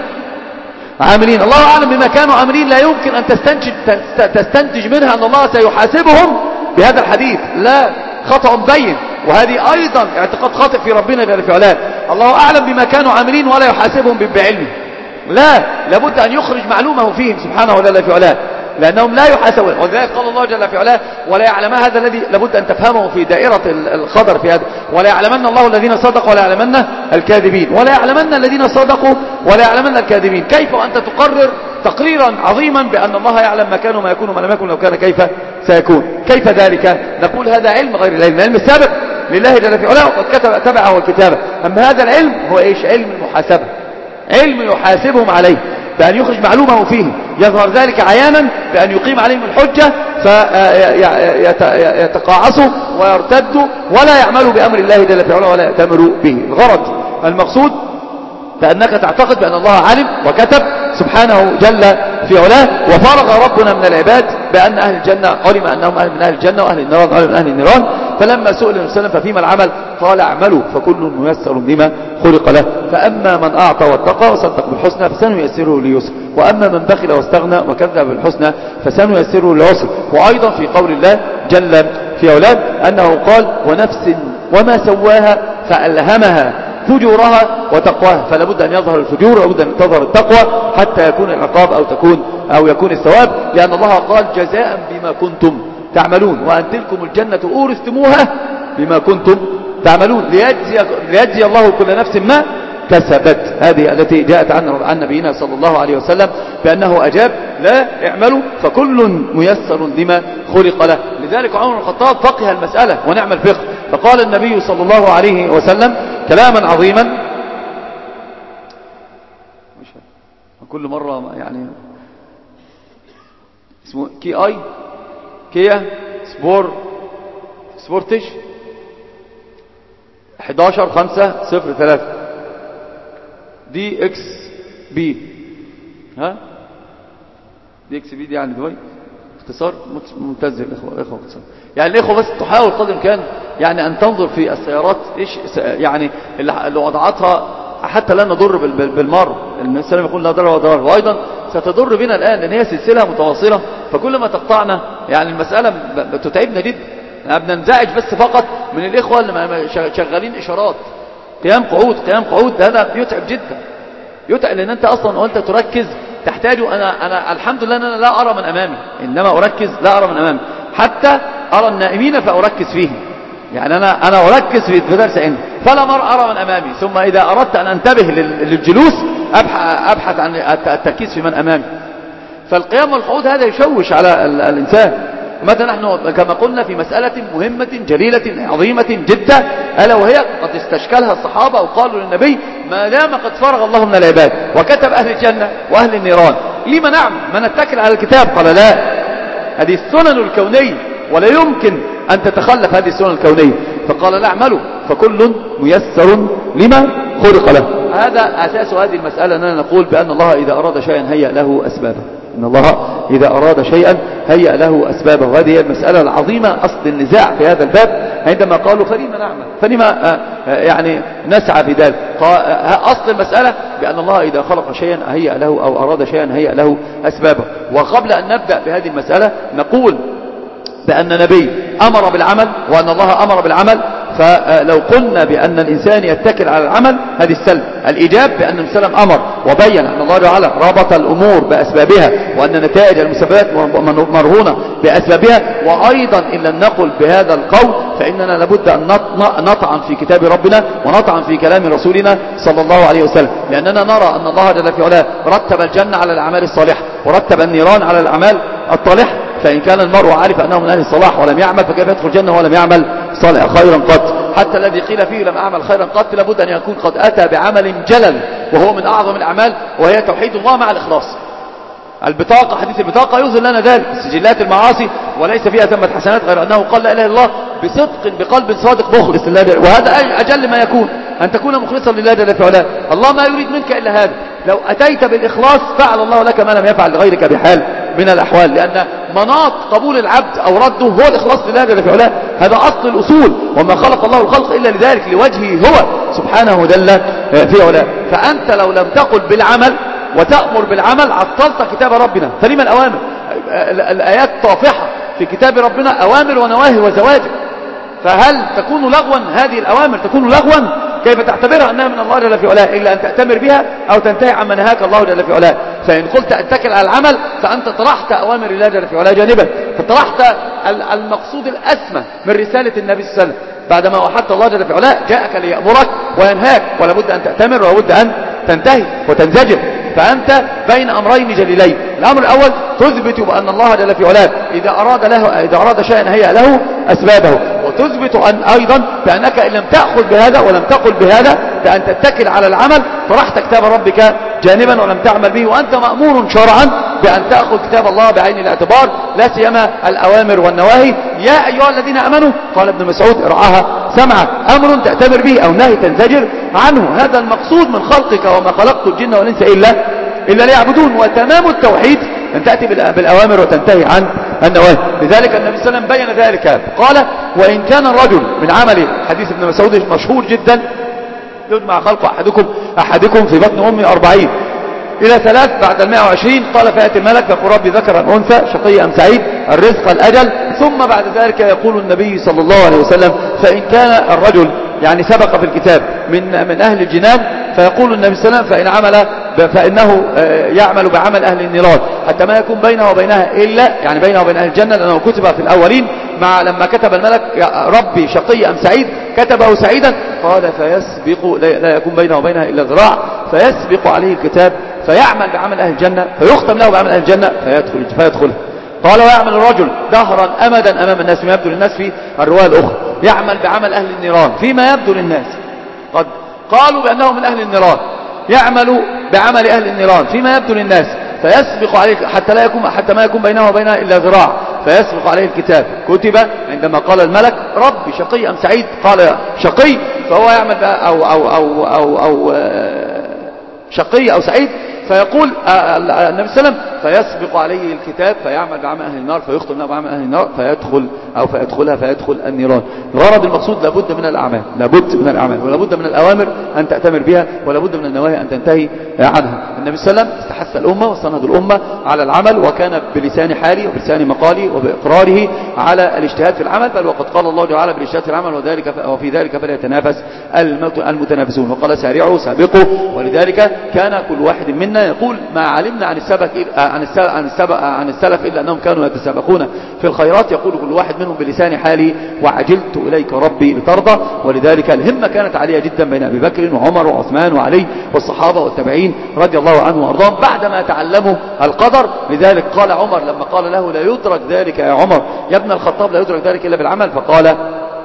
عاملين. الله أعلم بما كانوا عاملين لا يمكن أن تستنتج, تستنتج منها أن الله سيحاسبهم بهذا الحديث، لا، خطأ بين. وهذه أيضا اعتقاد خاطئ في ربنا جل في علاه. الله أعلم بما كانوا عاملين ولا يحاسبهم بعلمه، لا، لابد أن يخرج معلومه فيهم سبحانه وجل في علاه، لأنهم لا يحاسبون. ولذلك قال الله جل في علاه ولا يعلم هذا الذي لابد أن تفهمه في دائرة الخضر في هذا، ولا يعلمن الله الذين صدقوا ولا يعلمن الكاذبين، ولا يعلمن الذين صدقوا ولا يعلمن الكاذبين. كيف أنت تقرر تقريرا عظيما بأن الله يعلم ما كان وما يكون وما لم يكن لو كان كيف سيكون؟ كيف ذلك؟ نقول هذا علم غير العلم، العلم السابق لله جل في علاه وقد كتب تبعه الكتابة. أما هذا العلم هو إيش؟ علم المحاسبة، علم يحاسبهم عليه بأن يخرج معلومه فيه، يظهر ذلك عيانا بأن يقيم عليهم الحجة فيتقاعسوا ويرتدوا ولا يعملوا بأمر الله جل في علاه ولا يأتمروا به. الغرض المقصود فأنك تعتقد بأن الله علم وكتب سبحانه جل في علاه، وفرغ ربنا من العباد بأن أهل الجنة علم أنهم أهل من أهل الجنة وأهل النيران علم من أهل النيران. فلما سئل النبي صلى الله عليه وسلم ففيما العمل قال اعملوا فكل ميسر لما خلق له، فأما من أعطى واتقى وصدق بالحسنى فسنيسره لليسر، وأما من بخل واستغنى وكذب بالحسنى فسنيسره للعسر. وأيضا في قول الله جل في علاه أنه قال ونفس وما سواها فألهمها فجورها وتقواها، فلا بد أن يظهر الفجور ولا بد أن تظهر التقوى حتى يكون العقاب أو تكون أو يكون الثواب، لأن الله قال جزاء بما كنتم تعملون، وأن تلكم الجنة أورثتموها بما كنتم تعملون، ليجزي, ليجزي الله كل نفس ما كسبت. هذه التي جاءت عن نبينا صلى الله عليه وسلم بأنه أجاب لا اعملوا فكل ميسر لما خلق له. لذلك عمر بن الخطاب فقه المسألة ونعم الفقه، فقال النبي صلى الله عليه وسلم كلاما عظيما كل مرة يعني اسمه كي اي كيا سبور سبورتش احد عشر خمسة صفر ثلاثة دي اكس بي ها دي اكس بي دي يعني دبي اختصار ممتاز يا اخوه اخوه اختصار. يعني الاخوه بس تحاول قدر الامكان يعني ان تنظر في السيارات ايش يعني اللي وضعتها حتى لا نضر بالمر. السلام يقول لا ضرر ولا ضرر، وايضا ستضر بنا الان لان هي سلسله متواصله، فكل ما تقطعنا يعني المساله بتتعبنا جدا. بننزعج بس فقط من الاخوه اللي شغالين اشارات قيام قعود قيام قعود، هذا يتعب جدا يتعب، لان انت اصلا وانت تركز تحتاج. انا انا الحمد لله ان انا لا ارى من امامي، انما اركز لا ارى من امامي، حتى ارى النائمين فاركز فيهم. يعني انا انا اركز في درس عندي فلا مر ارى من امامي، ثم اذا اردت ان انتبه للجلوس ابحث عن التركيز في من امامي. فالقيام والقعود هذا يشوش على الانسان. متى نحن كما قلنا في مسألة مهمة جليلة عظيمة جدا، ألا وهي قد استشكلها الصحابة وقالوا للنبي ما دام قد فرغ الله من العباد وكتب أهل الجنة وأهل النيران لما نعمل ما نتكل على الكتاب؟ قال لا، هذه السنن الكونية ولا يمكن أن تتخلف هذه السنن الكونية. فقال لا اعملوا فكل ميسر لما خلق له. هذا أساس هذه المسألة، أننا نقول بأن الله إذا أراد شيئا هيأ له أسبابه. إن الله إذا أراد شيئا هيأ له أسبابه. وهذه هي المسألة العظيمة أصل النزاع في هذا الباب، عندما قالوا فلما نعمل فلما يعني نسعى في ذلك. أصل المسألة بأن الله إذا خلق شيئا هيأ له أو أراد شيئا هيأ له أسبابه. وقبل أن نبدأ بهذه المسألة نقول بأن النبي أمر بالعمل وأن الله أمر بالعمل. فلو قلنا بأن الإنسان يتكل على العمل هذه السلب. الإيجاب بأن السلام أمر وبين أن الله تعالى رابط الأمور بأسبابها وأن نتائج المسببات مرهونة بأسبابها. وأيضا إن لم نقل بهذا القول فإننا لابد أن نطعن في كتاب ربنا ونطعن في كلام رسولنا صلى الله عليه وسلم، لأننا نرى أن الله جل في علاه رتب الجنة على الأعمال الصالحة ورتب النيران على الأعمال الطالحة. فإن كان المرء عارف أنه من أهل الصلاح ولم يعمل فكيف يدخل الجنة ولم يعمل خيرا قط؟ حتى الذي قيل فيه لم أعمل خيرا قط لابد أن يكون قد أتى بعمل جلل وهو من أعظم الأعمال، وهي توحيد الله مع الإخلاص. البطاقة حديث البطاقة يظهر لنا ذلك، سجلات المعاصي وليس فيها ثمة حسنات غير أنه قال لا إله إلا الله بصدق بقلب صادق مخلص لله. وهذا أجل ما يكون أن تكون مخلصا لله جل في علاه. الله ما يريد منك إلا هذا. لو أتيت بالإخلاص فعل الله لك ما لم يفعل لغيرك بحال من الأحوال، لأن مناط قبول العبد أو رده هو الإخلاص لله جل في علاه. هذا أصل الأصول، وما خلق الله الخلق إلا لذلك لوجهه هو سبحانه جل في علاه. فأنت لو لم تقل بالعمل وتأمر بالعمل عطلت كتاب ربنا. فلما الأوامر؟ الآيات طافحة في كتاب ربنا أوامر ونواهي وزواجر. فهل تكون لغوا هذه الأوامر؟ تكون لغوا كيف تعتبرها أنها من الله جل في علاه إلا أن تأتمر بها أو تنتهي عما نهاك الله جل في علاه. فإن قلت أتكل على العمل فأنت طرحت أوامر الله جل في علاه جانبا، فطرحت المقصود الأسمى من رسالة النبي صلى الله عليه وسلم. بعدما وحدت الله جل في علاه جاءك ليأمرك وينهاك، ولا بد أن تأتمر ولا بد أن تنتهي وتنزجر. فأنت بين أمرين جليلين. الأمر الأول تثبت بأن الله جل في علاه إذا أراد له إذا أراد شيئا هيأ له أسبابه، وتثبت أن أيضا بأنك إن لم تأخذ بهذا ولم تقل بهذا بأن تتكل على العمل طرحت كتاب ربك جانبا ولم تعمل به، وأنت مأمور شرعا بأن تأخذ كتاب الله بعين الاعتبار، لا سيما الأوامر والنواهي. يا أيها الذين آمنوا قال ابن مسعود ارعاها سمعا، أمر تأتمر به أو نهي تنزجر عنه. هذا المقصود من خلقك، وما خلقت الجن والإنس إلا إلا ليعبدون. وتمام التوحيد أن تأتي بالأوامر وتنتهي عن النواهي. لذلك النبي صلى الله عليه وسلم بين ذلك قال وإن كان الرجل من عمله، حديث ابن مسعود مشهور جدا، يجمع خلق أحدكم أحدكم في بطن أمه أربعين إلى ثلاث بعد المائة وعشرين، قال فيأتي الملك فيقول ربي ذكر أم أنثى شقي أم سعيد الرزق الأجل. ثم بعد ذلك يقول النبي صلى الله عليه وسلم فإن كان الرجل يعني سبق في الكتاب من من أهل الجنان فيقول النبي صلى الله عليه وسلم فإن عمل فإنه يعمل بعمل أهل النيران حتى ما يكون بينه وبينها إلا يعني بينه وبين أهل الجنة، لأنه كتب في الأولين مع لما كتب الملك يا ربي شقي أم سعيد كتبه سعيدا، قال فيسبق لا يكون بينه وبينها إلا ذراع فيسبق عليه الكتاب فيعمل بعمل أهل الجنة فيختم له بعمل أهل الجنة فيدخل فيدخل قال ويعمل الرجل دهرا أمدا أمام الناس فيما يبدو للناس في الرواية الأخرى يعمل بعمل أهل النيران فيما يبدو للناس. قد قالوا بأنه من أهل النيران، يعمل بعمل أهل النيران فيما يبدو للناس فيسبق عليه حتى لا يكون حتى ما يكون بينه وبينها إلا ذراع فيسبق عليه الكتاب. كتب عندما قال الملك ربي شقي أم سعيد قال شقي، فهو يعمل أو أو أو أو, أو شقي أو سعيد فيقول النبي صلى الله عليه وسلم فيسبق عليه الكتاب فيعمل بعمل أهل النار فيختم له بعمل أهل النار فيدخل أو فيدخلها فيدخل النيران. الغرض المقصود لابد من الأعمال، لابد من الأعمال ولابد من الأوامر أن تأتمر بها ولابد من النواهي أن تنتهي عنها. النبي صلى الله عليه وسلم استحث الأمة واستنهض الأمة على العمل، وكان بلسان حالي وبلسان مقالي وبإقراره على الاجتهاد في العمل، بل وقد قال الله تعالى بالاجتهاد في العمل وذلك وفي ذلك فليتنافس المتنافسون، وقال سارعوا سابقوا. ولذلك كان كل واحد منا يقول ما علمنا عن السبق عن السلف عن السبق عن السلف الا انهم كانوا يتسابقون في الخيرات. يقول كل واحد منهم بلسان حالي وعجلت اليك ربي لترضى. ولذلك الهمه كانت عاليه جدا بين ابي بكر وعمر وعثمان وعلي والصحابه والتابعين رضي الله عنهم وارضاهم بعدما تعلموا القدر. لذلك قال عمر لما قال له لا يدرك ذلك يا عمر يا ابن الخطاب لا يدرك ذلك الا بالعمل، فقال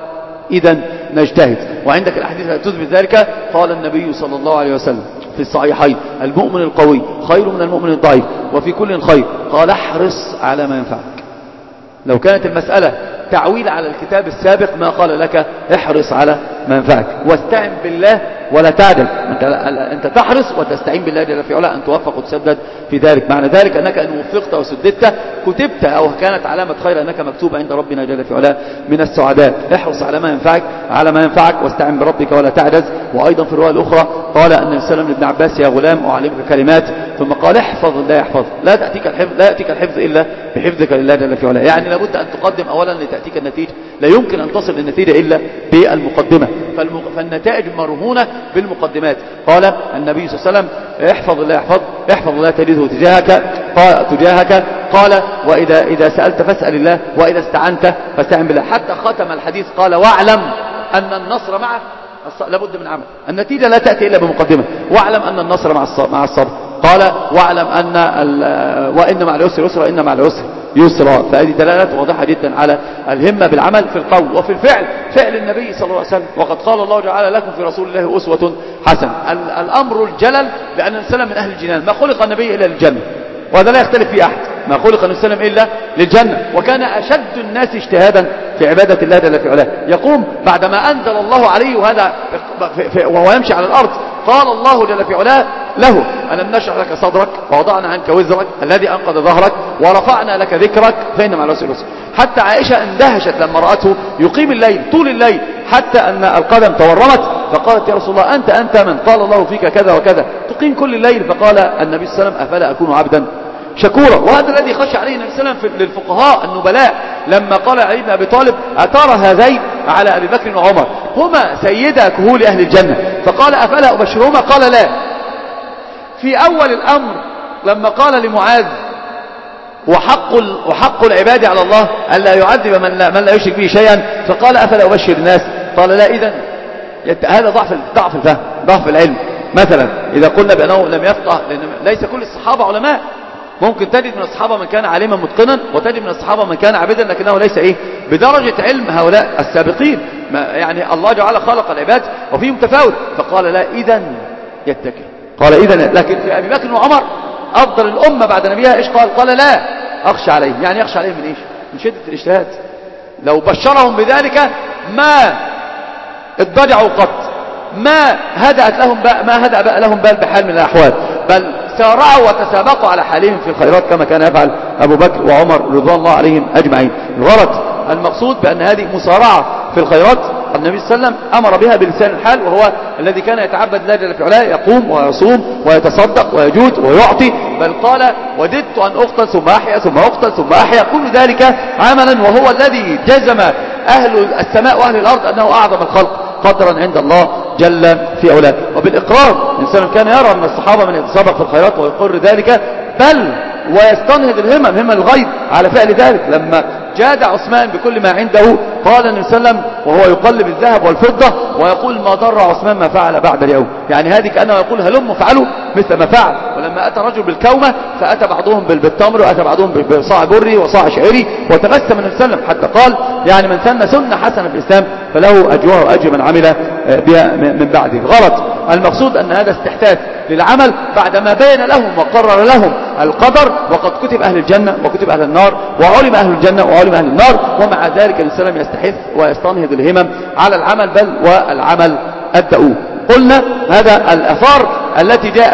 إذا نجتهد. وعندك الأحاديث التي تثبت ذلك. قال النبي صلى الله عليه وسلم في الصحيحين المؤمن القوي خير من المؤمن الضعيف وفي كل خير. قال احرص على ما ينفعك. لو كانت المسألة تعويل على الكتاب السابق ما قال لك احرص على ما ينفعك واستعن بالله ولا تعدل. انت, انت تحرص وتستعين بالله جل في علاه ان توفق وتسدد في ذلك. معنى ذلك انك ان وفقت وسددت كتبت او كانت علامة خير انك مكتوب عند ربنا جل في علاه من السعداء. احرص على ما ينفعك على ما ينفعك واستعن بربك ولا تعجز. وايضا في الرواية الاخرى قال النبي صلى الله عليه وسلم لابن عباس يا غلام اعلمك كلمات ثم قال احفظ الله يحفظ. لا تأتيك الحفظ لا يأتيك الحفظ الا بحفظك لله جل في علاه. يعني لابد ان تقدم اولا لتأتيك النتيجة. لا يمكن ان تصل للنتيجة الا بالمقدمة. فالنتائج مرهونة بالمقدمات. قال النبي صلى الله عليه وسلم احفظ الله يحفظ احفظ الله تجده تجاهك قال تجاهك قال وإذا إذا سألت فاسأل الله وإذا استعنت فاستعن بالله. حتى ختم الحديث قال واعلم أن النصر معه لابد من عمل. النتيجة لا تأتي إلا بمقدمة. واعلم أن النصر مع الصبر. قال واعلم أن وإن مع العسر يسرا وإن مع العسر يسرا. فهذه دلالة واضحة جدا على الهمة بالعمل في القول وفي الفعل. فعل النبي صلى الله عليه وسلم وقد قال الله تعالى لكم في رسول الله أسوة حسنة. الأمر الجلل بأن السلام من أهل الجنان. ما خلق النبي إلا للجنة وهذا لا يختلف فيه أحد. ما خلق النبي صلى الله عليه وسلم إلا للجنة. وكان أشد الناس اجتهادا في عبادة الله جل في علاه. يقوم بعدما أنزل الله عليه وهذا وهو يمشي على الأرض قال الله جل في علاه له ألم نشرح لك صدرك ووضعنا عنك وزرك الذي أنقض ظهرك ورفعنا لك ذكرك فإن مع العسر يسرا. حتى عائشة اندهشت لما رأته يقيم الليل طول الليل حتى أن القدم تورمت فقالت يا رسول الله أنت أنت من قال الله فيك كذا وكذا تقيم كل الليل. فقال النبي صلى الله عليه وسلم أفلا أكون عبدا شكورا. وهذا الذي خشى عليه النبي صلى الله عليه وسلم للفقهاء النبلاء لما قال علي بن أبي طالب أترى هذين على أبي بكر وعمر هما سيدا كهول أهل الجنة فقال أفلا أبشرهما قال لا. في أول الأمر لما قال لمعاذ وحق, وحق العباد على الله ألا يعذب من لا, من لا يشرك به شيئا فقال أفلا أبشر الناس قال لا. إذن هذا ضعف ضعف الفهم ضعف العلم. مثلا إذا قلنا بأنه لم يفقه لأن ليس كل الصحابة علماء. ممكن تجد من الصحابة من كان عالما متقنا وتجد من الصحابة من كان عابدا لكنه ليس إيه بدرجة علم هؤلاء السابقين. ما يعني الله تعالى خلق العباد وفيهم تفاوت. فقال لا إذن يتكل قال إذن. لكن في أبي بكر وعمر أفضل الأمة بعد نبيها إيش قال قال لا أخشى عليهم. يعني يخشى عليهم من إيش من شدة الاجتهاد. لو بشرهم بذلك ما اضطجعوا قط ما هدأت لهم ما هدأ بقى لهم بال بحال من الأحوال بل سارعوا وتسابقوا على حالهم في الخيرات كما كان يفعل أبو بكر وعمر رضوان الله عليهم أجمعين. الغرض المقصود بأن هذه مسارعة في الخيرات النبي صلى الله عليه وسلم أمر بها بلسان الحال وهو الذي كان يتعبد الله جل في علاه يقوم ويصوم ويتصدق ويجود ويعطي. بل قال وددت أن أقتل ثم أحيا ثم أقتل ثم أحيا. كل ذلك عملا وهو الذي جزم أهل السماء وأهل الأرض أنه أعظم الخلق قدرا عند الله جل في علاه. وبالإقرار الإنسان كان يرى أن الصحابة من يتسابق في الخيرات ويقر ذلك بل ويستنهض الهمم همم الغيب على فعل ذلك. لما جاد عثمان بكل ما عنده قال النبي صلى الله عليه وسلم وهو يقلب الذهب والفضة ويقول ما ضر عثمان ما فعل بعد اليوم. يعني هذه كأنه يقول هلم فعلوا مثل ما فعل. ولما أتى رجل بالكومة فأتى بعضهم بالتمر وأتى بعضهم بصاع بري وصاع شعيري وتبسم النبي صلى الله عليه وسلم حتى قال يعني من سن سنة حسنة في الإسلام فله أجرها وأجر من عمل بها من بعده. الغرض المقصود أن هذا استحداث للعمل بعدما بين لهم وقرر لهم القدر وقد كتب أهل الجنة وكتب أهل النار وعلم أهل الجنة وعلم أهل النار. ومع ذلك الإنسان يستحث ويستنهض الهمم على العمل بل والعمل الدؤوب. قلنا هذا الآثار التي جاءت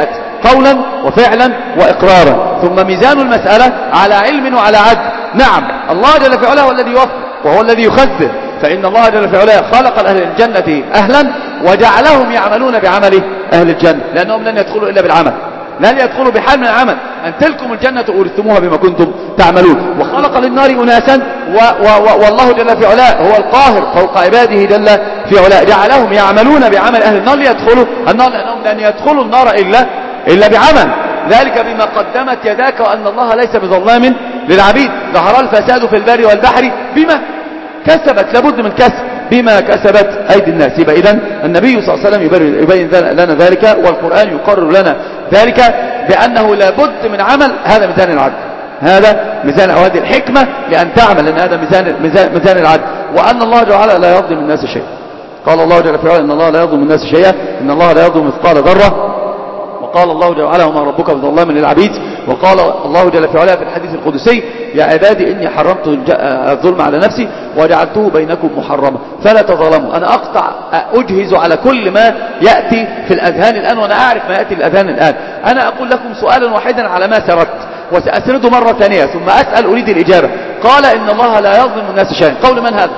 قولا وفعلا وإقرارا. ثم ميزان المسألة على علم وعلى عدل. نعم الله جل في علاه هو الذي يوفق وهو الذي يخذل، فإن الله جل في علاه خلق أهل الجنة أهلا وجعلهم يعملون بعمل أهل الجنة، لأنهم لن يدخلوا إلا بالعمل، لن يدخلوا بحال من العمل. أن تلكم الجنة أورثتموها بما كنتم تعملون. وخلق للنار أناسا و و و والله جل في علاه هو القاهر فوق عباده جل في علاه، جعلهم يعملون بعمل أهل النار ليدخلوا النار، لأنهم لن يدخلوا النار إلا, إلا بعمل. ذلك بما قدمت يداك وأن الله ليس بظلام للعبيد. ظهر الفساد في البر والبحر بما كسبت، لابد من كسب، بما كسبت أيدي الناس. يبقى إذن النبي صلى الله عليه وسلم يبين لنا ذلك، والقرآن يقرر لنا ذلك بأنه لابد من عمل. هذا ميزان العدل، هذا ميزان أوادي الحكمة لأن تعمل، لأن هذا ميزان, ميزان, ميزان العدل. وأن الله جل وعلا لا يظلم الناس شيئا. قال الله جل وعلا إن الله لا يظلم الناس شيئا، إن الله لا يظلم مثقال ذرة. وقال الله جل وعلا وما ربك بظلام للعبيد. وقال الله جل وعلا في الحديث القدسي يا عبادي إني حرمت الظلم على نفسي وجعلته بينكم محرما فلا تظلموا. أنا أقطع أجهز على كل ما يأتي في الأذهان الآن، وأنا أعرف ما يأتي الأذهان الآن. أنا أقول لكم سؤالا واحدا على ما سردت وسأسرده مرة ثانية ثم أسأل أريد الإجابة. قال إن الله لا يظلم الناس شيئا، قول من هذا؟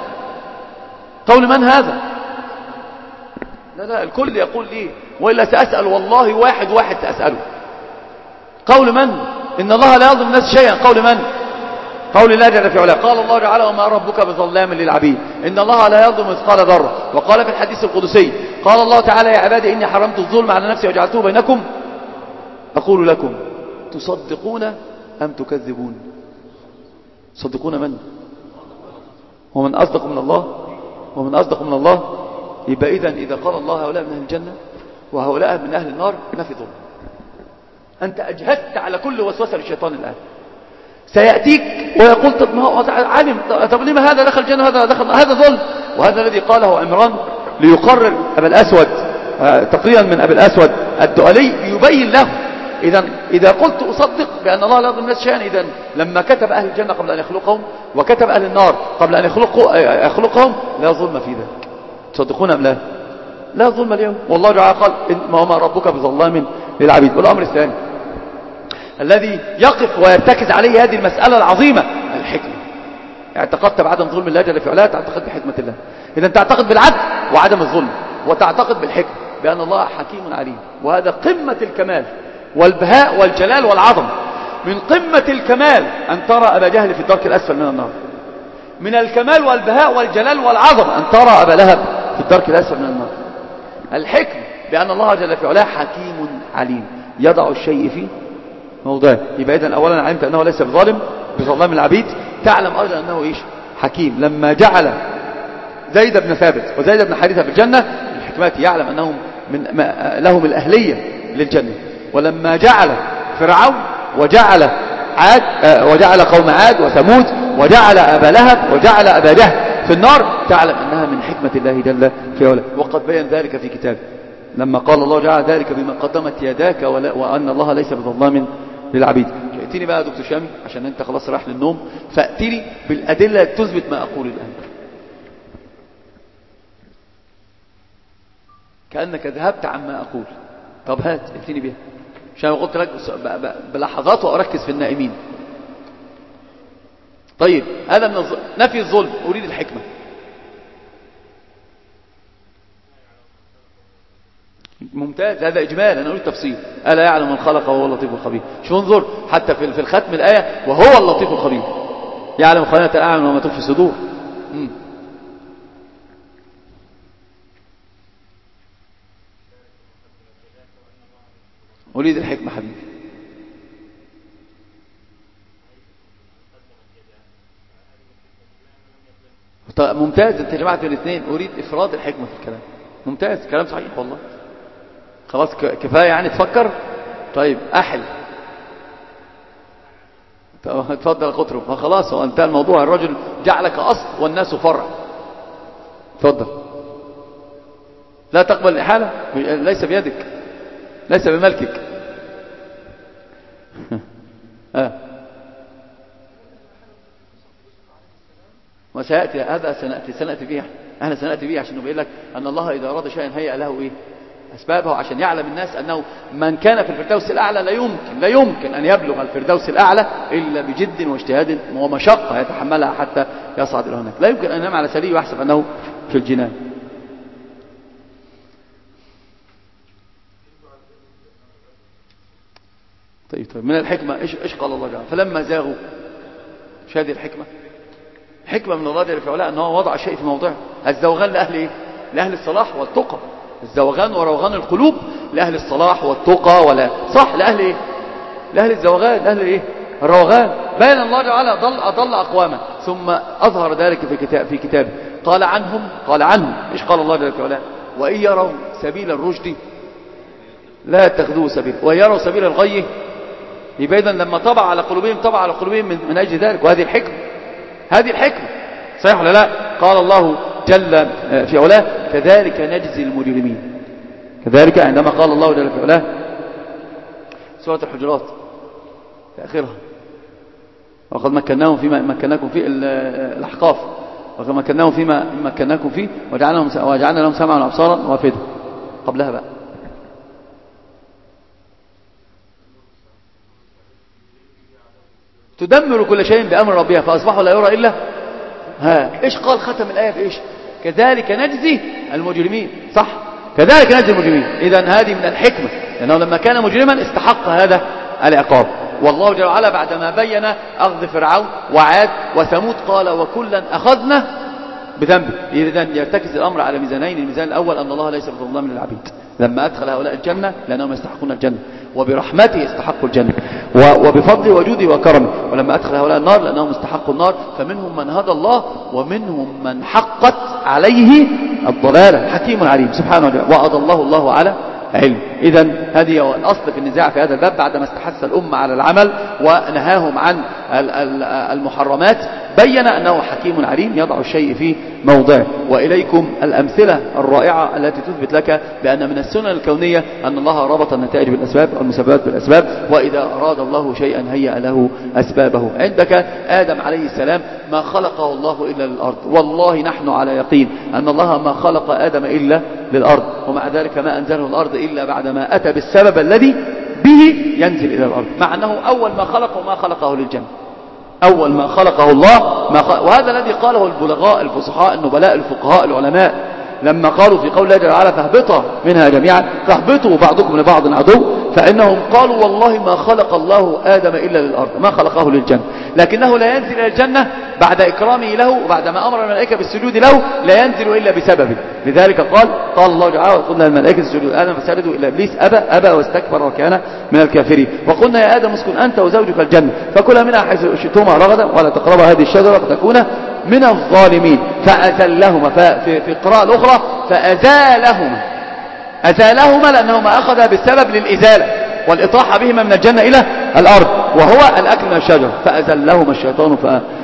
قول من هذا؟ لا لا الكل يقول لي، وإلا سأسأل والله واحد واحد سأسأله. قول من؟ إن الله لا يظلم الناس شيئا، قول من؟ قول الله جل في علاه. قال الله تعالى وما ربك بظلام للعبيد، إن الله لا يظلم مثقال ذرة. وقال في الحديث القدسي قال الله تعالى يا عبادي إني حرمت الظلم على نفسي وجعلته بينكم أقول لكم تصدقون أم تكذبون؟ تصدقون من؟ ومن أصدق من الله؟ ومن أصدق من الله؟ يبقى إذن إذا قال الله هؤلاء من أهل الجنة وهؤلاء من أهل النار ما في ظلم. أنت أجهزت على كل وسوسة للشيطان الآن. سيأتيك ويقول طب ما هو علم، طب لما هذا دخل الجنة وهذا دخل، هذا ظلم. وهذا الذي قاله عمران ليقرر أبا الأسود تقريرا من أبي الأسود الدؤلي يبين له. إذا إذا قلت أصدق بأن الله لا يظلم الناس شيئا، إذا لما كتب أهل الجنة قبل أن يخلقهم وكتب أهل النار قبل أن يخلقهم لا ظلم في ذلك. تصدقون أم لا؟ لا ظلم اليوم. والله تعالى قال ما هو ربك بظلام للعبيد. والأمر الثاني الذي يقف ويرتكز عليه هذه المسألة العظيمة الحكمة. اعتقدت بعدم ظلم الله جل في علاه تعتقد بحكمة الله. إذا تعتقد بالعدل وعدم الظلم، وتعتقد بالحكمة بأن الله حكيم عليم. وهذا قمة الكمال والبهاء والجلال والعظم. من قمة الكمال أن ترى أبا جهل في الدرك الأسفل من النار. من الكمال والبهاء والجلال والعظم أن ترى أبا لهب في الدرك الأسفل من النار. الحكمة بأن الله جل في علاه حكيم عليم يضع الشيء في موضعه. يبقى إذن أولا علمت أنه ليس بظالم بظلام العبيد، تعلم أيضا أنه إيش؟ حكيم. لما جعل زيد بن ثابت وزيد بن حارثة في الجنة الحكمات يعلم أنهم من لهم الأهلية للجنة. ولما جعل فرعون وجعل عاد وجعل قوم عاد وثمود وجعل أبا لهب وجعل أبا جهل في النار تعلم أنها من حكمة الله جل في علاه. وقد بين ذلك في كتابه لما قال الله جعل ذلك بما قدمت يداك وأن الله ليس بظلام للعبيد. ائتني بقى يا دكتور شامي عشان انت خلاص رايح للنوم، فأتني بالأدلة تثبت ما أقول الآن. كأنك ذهبت عما أقول. طب هات ائتني بها عشان قلت لك بلحظات وأركز في النائمين. طيب هذا من الظلم. نفي الظلم أريد الحكمة. ممتاز، هذا إجمال، أنا أريد تفصيل. ألا يعلم من خلق وهو اللطيف الخبير. شو انظر حتى في الختم الآية وهو اللطيف الخبير يعلم خائنة الأعين وما تخفي الصدور. مم. أريد الحكمة حبيبي. طيب ممتاز، انت جمعت الاثنين. أريد إفراد الحكمة في الكلام. ممتاز، كلام صحيح والله. خلاص كفاية يعني تفكر. طيب أحل. تفضل قطرب. خلاص هو انتهى الموضوع. الرجل جعلك أصل والناس فرع. تفضل. لا تقبل الإحالة، ليس بيدك، ليس بملكك. آه. وسيأتي هذا، سنأتي سنأتي فيه. احنا سنأتي فيه عشان نبين لك أن الله إذا أراد شيئا هيأ له إيه؟ أسبابه عشان يعلم الناس أنه من كان في الفردوس الأعلى لا يمكن لا يمكن أن يبلغ الفردوس الأعلى إلا بجد واجتهاد ومشقة يتحملها حتى يصعد إلى هناك. لا يمكن أن ينام على سرير ويحسب أنه في الجنان. طيب طيب من الحكمة إيش إيش قال الله تعالى فلما زاغوا؟ مش هذه الحكمة؟ حكمة من الله جل في علاه أنه وضع شيء في موضعه. الزوغان لأهل إيه؟ لأهل الصلاح والتقى. الزوغان وروغان القلوب لأهل الصلاح والتقى ولا صح لأهل إيه؟ لأهل الزوغان لأهل إيه؟ الروغان. بين الله تعالى ضل أضل أقواما ثم أظهر ذلك في كتاب في كتابه. قال عنهم قال عنهم إيش قال الله جل في علاه؟ وإن يروا سبيل الرشد لا يتخذوه سبيل وإن يروا سبيل الغي. يبقى إذن لما طبع على قلوبهم طبع على قلوبهم من, من أجل ذلك. وهذه الحكمة هذه الحكمة صحيح ولا لا؟ قال الله جل في علاه كذلك نجزي المجرمين. كذلك عندما قال الله جل في علاه سورة الحجرات في آخرها وقد مكناهم فيما مكناكم فيه الأحقاف وقد مكناهم فيما مكناكم فيه وجعلنا وجعلنا لهم سمعا وأبصارا وأفئدة. قبلها بقى تدمر كل شيء بأمر ربها فأصبحوا لا يرى إلا ها. إيش قال ختم الآية بإيش؟ كذلك نجزي المجرمين. صح كذلك نجزي المجرمين. إذن هذه من الحكمة لأنه لما كان مجرما استحق هذا العقاب. والله جل وعلا بعدما بين أخذ فرعون وعاد وثمود قال وكلا أخذنا بذنبه. إذن يرتكز الأمر على ميزانين. الميزان الأول أن الله ليس بظلام للعبيد لما أدخل هؤلاء الجنة لأنهم يستحقون الجنة وبرحمته يستحقوا الجنة وبفضل وجوده وكرمه. ولما أدخل هؤلاء النار لأنهم استحقوا النار فمنهم من هدى الله ومنهم من حقت عليه الضلالة. حكيم عليم سبحانه وتعالى وأضله الله على علم. إذن هذه هو الأصل في النزاع في هذا الباب بعدما استحث الأمة على العمل ونهاهم عن المحرمات بين أنه حكيم عليم يضع الشيء في موضعه. وإليكم الأمثلة الرائعة التي تثبت لك بأن من السنن الكونية أن الله ربط النتائج بالأسباب والمسببات بالأسباب وإذا أراد الله شيئا هيأ له أسبابه. عندك آدم عليه السلام ما خلقه الله إلا للأرض. والله نحن على يقين أن الله ما خلق آدم إلا للأرض ومع ذلك ما أنزله الأرض إلا بعدما أتى بالسبب الذي به ينزل إلى الأرض مع أنه أول ما خلقه ما خلقه للجنة. أول ما خلقه الله ما خلق. وهذا الذي قاله البلغاء الفصحاء النبلاء الفقهاء العلماء لما قالوا في قول الله جل وعلا فاهبطوا منها جميعا فاهبطوا بعضكم لبعض عدو فإنهم قالوا والله ما خلق الله آدم إلا للأرض ما خلقه للجنة لكنه لا ينزل إلى الجنة بعد إكرامه له وبعدما أمر الملائكة بالسجود له لا ينزل إلا بسببه. لذلك قال قال الله تعالى وقلنا الملائكة السجود آدم فسجدوا إلا إبليس أبى أبى واستكبر وكان من الكافرين. وقلنا يا آدم اسكن أنت وزوجك الجنة فكلا منها حيث شئتما رغدا ولا تقربا هذه الشجرة فتكونا من الظالمين. فأزلهما في في القراءة الأخرى فأزالهما أزالهما لأنهما أخذ بالسبب للإزالة والإطاحة بهما من الجنة إلى الأرض وهو الأكل من الشجرة فأزلهما الشيطان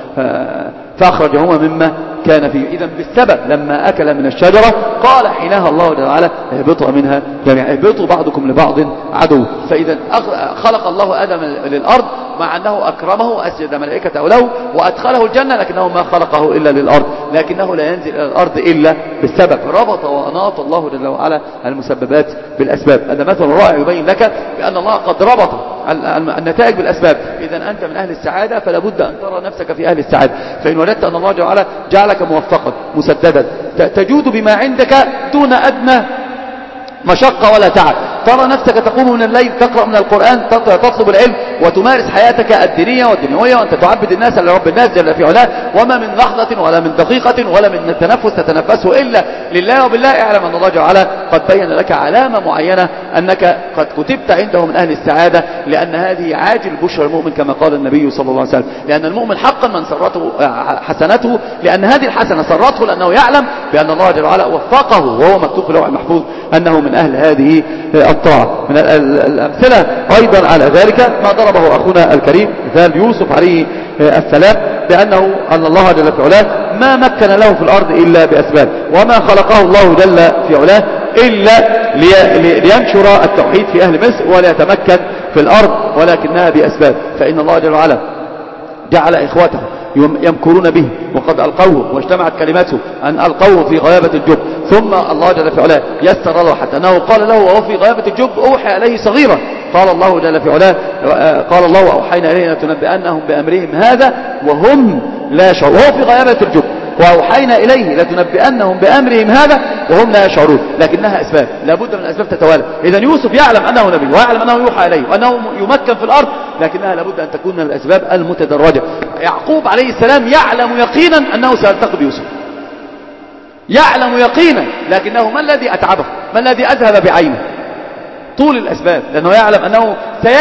فأخرجهما مما كان فيه. إذن بالسبب لما أكل من الشجرة قال حينها الله جل وعلا اهبطوا منها جميعا اهبطوا بعضكم لبعض عدو. فإذا خلق الله آدم للأرض مع أنه أكرمه أسجد ملائكته له وأدخله الجنة لكنه ما خلقه إلا للأرض لكنه لا ينزل إلى الأرض إلا بالسبب. ربط وأناط الله جل وعلا المسببات بالأسباب. هذا مثل رائع يبين لك بأن الله قد ربط النتائج بالأسباب. إذا أنت من أهل السعادة فلا بد أن ترى نفسك في أهل السعادة. فإن وجدت أن الله جل وعلا جعلك موفقا مسددا تجود بما عندك دون أدنى مشقة ولا تعب ترى نفسك تقوم من الليل تقرأ من القرآن تطلب العلم وتمارس حياتك الدينية والدنيوية وأنت تعبد الناس لرب الناس جل في علاه وما من لحظة ولا من دقيقة ولا من تنفس تتنفسه إلا لله وبالله. اعلم أن الله جل وعلا قد بين لك علامة معينة أنك قد كتبت عنده من أهل السعادة لأن هذه عاجل بشرى المؤمن كما قال النبي صلى الله عليه وسلم. لأن المؤمن حقا من سرته حسنته لأن هذه الحسنة سرته لأنه يعلم بأن الله جل وعلا وفقه وهو مكتوب في اللوح المحفوظ أنه من أهل هذه الطاعة. من الأمثلة أيضا على ذلك ما ضربه أخونا الكريم مثال يوسف عليه السلام بأنه أن الله جل في علاه ما مكن له في الأرض إلا بأسباب وما خلقه الله جل في علاه إلا لينشر التوحيد في أهل مصر وليتمكن في الأرض ولكنها بأسباب. فإن الله جل وعلا جعل إخوته يمكرون به وقد ألقوه واجتمعت كلمته أن ألقوه في غيابة الجب، ثم الله جل في علاه يسر له حتى أنه قال له وهو في غيابة الجب أوحي عليه صغيرة، قال الله جل في علاه قال الله وأوحينا إلينا لتنبئنهم بأمرهم هذا وهم لا يشعرون، وهو في غيابة الجب وأوحينا إليه لتنبئنهم بأمرهم هذا وهم لا يشعرون، لكنها أسباب لابد من أسباب تتوالى. إذا يوسف يعلم أنه نبي ويعلم أنه يوحى إليه وأنه يمكن في الأرض، لكنها لابد أن تكون من الأسباب المتدرجة. يعقوب عليه السلام يعلم يقينا أنه سيلتقي بيوسف، يعلم يقينا، لكنه ما الذي أتعبه؟ ما الذي أذهب بعينه؟ طول الأسباب، لأنه يعلم أنه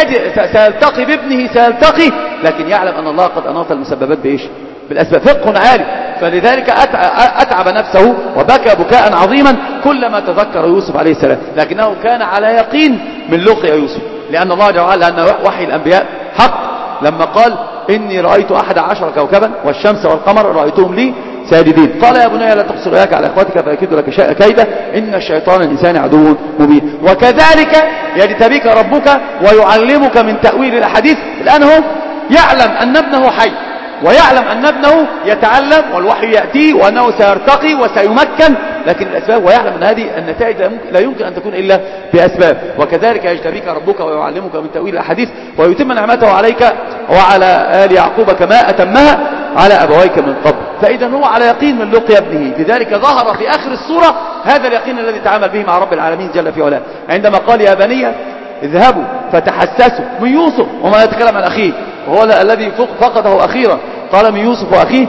سيلتقي بابنه سيلتقي، لكن يعلم أن الله قد أناط المسببات بإيش؟ بالأسباب. فقه عالي، فلذلك أتعب نفسه وبكى بكاء عظيما كلما تذكر يوسف عليه السلام، لكنه كان على يقين من لقيا يوسف، لأن الله جل وعلا لأن وحي الأنبياء حق، لما قال إني رأيت أحد عشر كوكبا والشمس والقمر رأيتهم لي ساجدين، قال يا بني لا تقصر إياك على إخوتك فيكيد لك كيدا إن الشيطان الإنسان عدو مبين. وكذلك يجتبيك ربك ويعلمك من تأويل الأحاديث، الآن هو يعلم أن ابنه حي ويعلم أن ابنه يتعلم والوحي يأتيه وأنه سيرتقي وسيمكن، لكن الأسباب، ويعلم أن هذه النتائج لا يمكن أن تكون إلا بأسباب. وكذلك يجتبيك ربك ويعلمك من تأويل الأحاديث ويتم نعمته عليك وعلى آل يعقوب كما أتمها على أبويك من قبل. فإذا هو على يقين من لقيا ابنه، لذلك ظهر في آخر السورة هذا اليقين الذي تعامل به مع رب العالمين جل في علاه، عندما قال يا بني اذهبوا فتحسسوا من يوسف، وما يتكلم عن أخيه وهو الذي فقده أخيرا، قال من يوسف وأخيه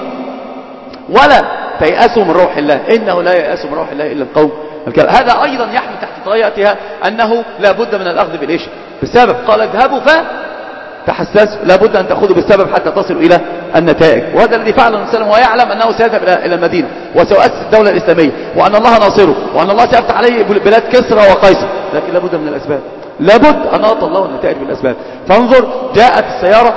ولا تيأسوا من روح الله إنه لا ييأس من روح الله إلا القوم الكافرون. هذا أيضا يحمل تحت طريقتها أنه لا بد من الأخذ بالإيش؟ بالسبب. قال اذهبوا فتحسسوا، لا بد أن تأخذوا بالسبب حتى تصلوا إلى النتائج، وهذا الذي فعله النبي صلى الله عليه وسلم، ويعلم أنه سيذهب إلى المدينة وسيؤسس الدولة الإسلامية وأن الله ناصره وأن الله سيفتح عليه بلاد كسرى وقيصر، لكن لا بد من الأسباب، لابد أن أعطى الله النتائج بالأسباب. فانظر جاءت السيارة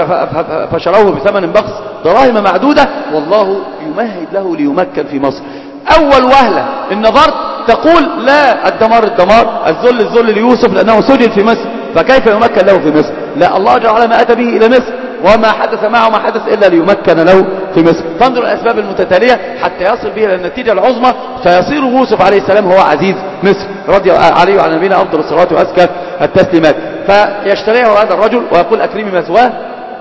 فشروه بثمن بخس دراهم معدودة والله يمهد له ليمكن في مصر. أول وهلة إن نظرت تقول لا الدمار الدمار الذل الذل ليوسف لأنه سجن في مصر، فكيف يمكن له في مصر؟ لا، الله جل وعلا ما أتى به إلى مصر وما حدث معه ما حدث إلا ليمكن له في مصر. فانظر الأسباب المتتالية حتى يصل به إلى النتيجة العظمى، فيصير يوسف عليه السلام هو عزيز مصر رضي عليه وعلى نبينا أفضل الصلاة وأزكى التسليمات. فيشتريه هذا الرجل ويقول أكرمي مثواه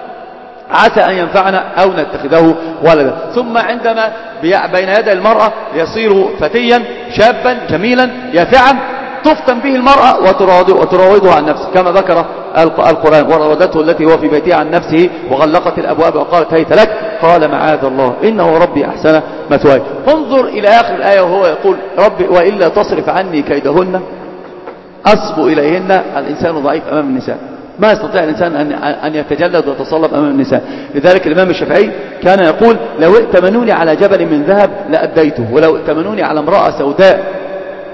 عسى أن ينفعنا أو نتخذه ولدا. ثم عندما بين يدي المرأة يصير فتيا شابا جميلا يافعا، تفتن به المرأة وتراوده عن نفسه كما ذكر القرآن، وراودته التي هو في بيتها عن نفسه وغلقت الأبواب وقالت هيت لك، قال معاذ الله إنه ربي أحسن مثواي. انظر إلى آخر الآية وهو يقول ربي وإلا تصرف عني كيدهن أصب إليهن. الإنسان ضعيف أمام النساء، ما يستطيع الإنسان أن يتجلد ويتصلب أمام النساء. لذلك الإمام الشافعي كان يقول لو ائتمنوني على جبل من ذهب لأديته، ولو ائتمنوني على امرأة سوداء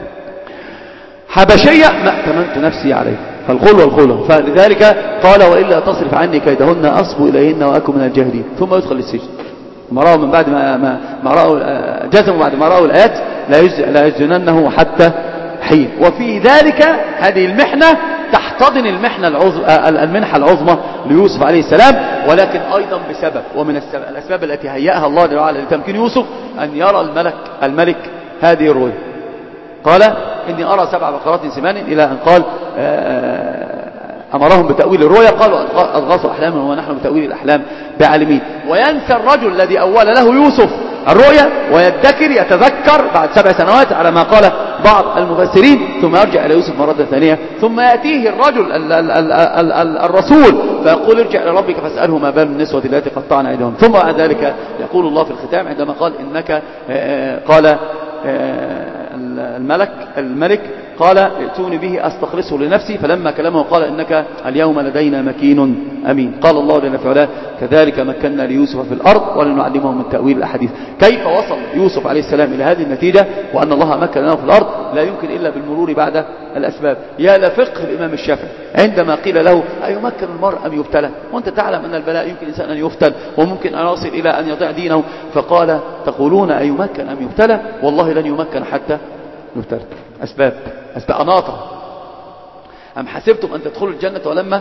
حبشية ما ائتمنت نفسي عليه، فالخلوة الخلوة. فلذلك قال وإلا تصرف عني كيدهن أصب إليهن وأكن من الجاهلين، ثم يدخل السجن. ما رأوا من بعد ما, ما, ما رأوا جزموا بعد ما رأوا الآيات لا يسجننه حتى حين. وفي ذلك هذه المحنة تحتضن المحنة العظم المنحة العظمى ليوسف عليه السلام، ولكن أيضا بسبب، ومن الأسباب التي هيأها الله تعالى لتمكين يوسف أن يرى الملك الملك هذه الرؤيا. قال إني أرى سبع بقرات سمان، إلى أن قال أمرهم بتأويل الرؤيا، قالوا أضغاث أحلام ونحن بتأويل الأحلام بعالمين. وينسى الرجل الذي أول له يوسف الرؤيا ويدكر يتذكر بعد سبع سنوات على ما قال بعض المفسرين، ثم يرجع إلى يوسف مرة ثانية، ثم يأتيه الرجل ال ال ال ال ال الرسول فيقول ارجع إلى ربك فاسأله ما بال النسوة التي قطعن أيديهن. ثم بعد ذلك يقول الله في الختام عندما قال إنك قال الملك الملك قال ائتوني به أستخلصه لنفسي، فلما كلمه قال إنك اليوم لدينا مكين أمين. قال الله جل في علاه كذلك مكنا ليوسف في الأرض ولنعلمه من تأويل الأحاديث. كيف وصل يوسف عليه السلام إلى هذه النتيجة وأن الله مكن له في الأرض؟ لا يمكن إلا بالمرور بعد الأسباب. يا لفقه الإمام الشافعي عندما قيل له أيمكن المرء أم يبتلى، وأنت تعلم أن البلاء يمكن إنسان أن يفتن وممكن أن يصل إلى أن يضيع دينه، فقال تقولون أيمكن أم يبتلى، والله لن يمكن حتى يبتلى. أسباب أسباب أناطة. أم حسبتم أن تدخلوا الجنة ولما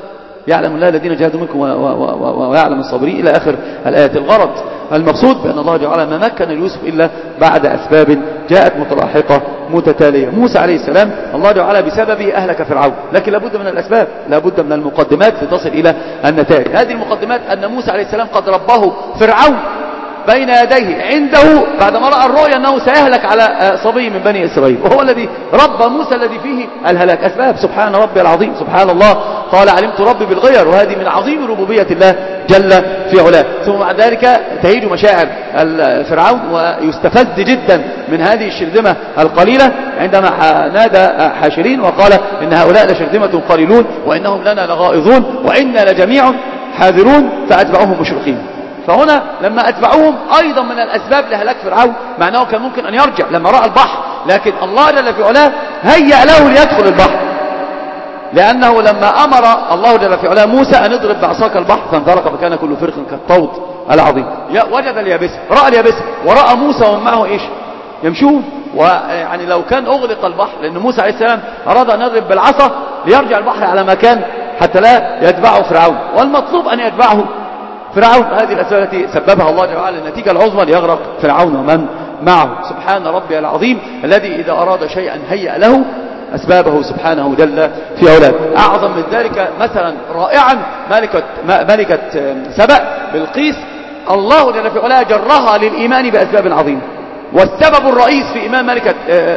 يعلم الله الذين جاهدوا منكم ويعلم الصابرين إلى آخر الآيات. الغرض المقصود بأن الله تعالى ما مكن ليوسف إلا بعد أسباب جاءت متلاحقة متتالية. موسى عليه السلام الله تعالى بسببه أهلك فرعون، لكن لابد من الأسباب، لابد من المقدمات لتصل إلى النتائج. هذه المقدمات أن موسى عليه السلام قد رباه فرعون بين يديه عنده بعدما رأى الرؤيا أنه سيهلك على صبي من بني إسرائيل، وهو الذي ربى موسى الذي فيه الهلاك. أسباب، سبحان ربي العظيم، سبحان الله. قال علمت ربي بالغير، وهذه من عظيم ربوبية الله جل في علاه. ثم بعد ذلك تهيج مشاعر فرعون ويستفز جدا من هذه الشرذمة القليلة عندما نادى حاشرين وقال إن هؤلاء لشرذمة قليلون وإنهم لنا لغائظون وإنا لجميع حاذرون فأتبعوهم مشرقين. فهنا لما أتبعوهم أيضا من الأسباب لهلاك فرعون، معناه كان ممكن أن يرجع لما رأى البحر، لكن الله جل في علاه هيأ له ليدخل البحر، لأنه لما أمر الله جل في علاه موسى أن يضرب بعصاك البحر فانفلق فكان كل فرق كالطود العظيم. وجد اليابسة، رأى اليابسة ورأى موسى ومن معه إيش يمشون. ويعني لو كان أغلق البحر، لأن موسى عليه السلام أراد أن يضرب بالعصا ليرجع البحر على مكان حتى لا يتبعه فرعون، والمطلوب أن يتبعه فرعون. هذه الأسباب التي سببها الله تعالى النتيجة العظمى ليغرق فرعون ومن معه. سبحان ربي العظيم الذي إذا أراد شيئا هيأ له أسبابه سبحانه جل في علاه. أعظم من ذلك مثلا رائعا ملكة, ملكة سبأ بلقيس، الله جل في علاه جرها للإيمان بأسباب عظيمة، والسبب الرئيس في إيمان ملكة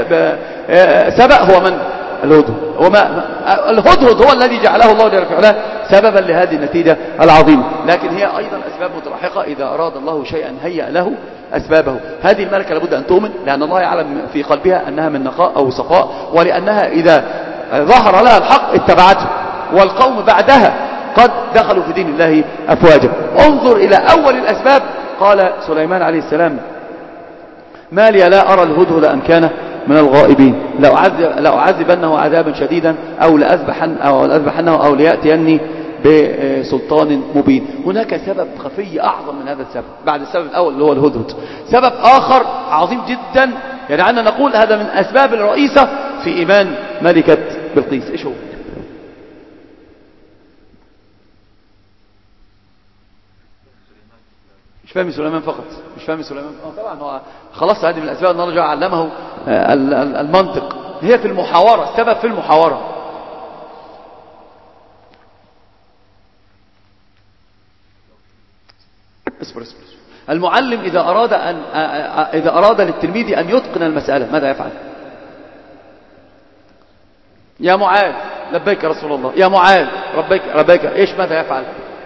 سبأ هو من؟ الهدهد. وما الهدهد هو الذي جعله الله جل في علاه سببا لهذه النتيجة العظيمة. لكن هي أيضا أسباب متلاحقة، إذا أراد الله شيئا هيأ له أسبابه. هذه الملكة لابد أن تؤمن، لأن الله يعلم في قلبها أنها من نقاء أو سقاء، ولأنها إذا ظهر لها الحق اتبعته، والقوم بعدها قد دخلوا في دين الله أفواجا. انظر إلى أول الأسباب. قال سليمان عليه السلام ما لي لا أرى الهدهد أم كان من الغائبين، لأعذبنه عذابا شديدا أو لأذبحن أو لأذبحنه أو ليأتيني بسلطان مبين. هناك سبب خفي أعظم من هذا السبب بعد السبب الأول اللي هو الهدهد. سبب آخر عظيم جدا يدعنا نقول هذا من أسباب الرئيسة في إيمان ملكة بلقيس. إيش هو؟ مش فاهم سليمان فقط، مش فاهم سليمان اه طبعا هو خلاص هذه من الأسباب أن الله جل علمه المنطق. هي في المحاورة، السبب في المحاورة. اصبر اصبر. المعلم إذا أراد أن إذا أراد للتلميذ أن يتقن المسألة ماذا يفعل؟ يا معاذ لبيك يا رسول الله، يا معاذ ربيك ربيك، ايش ماذا يفعل؟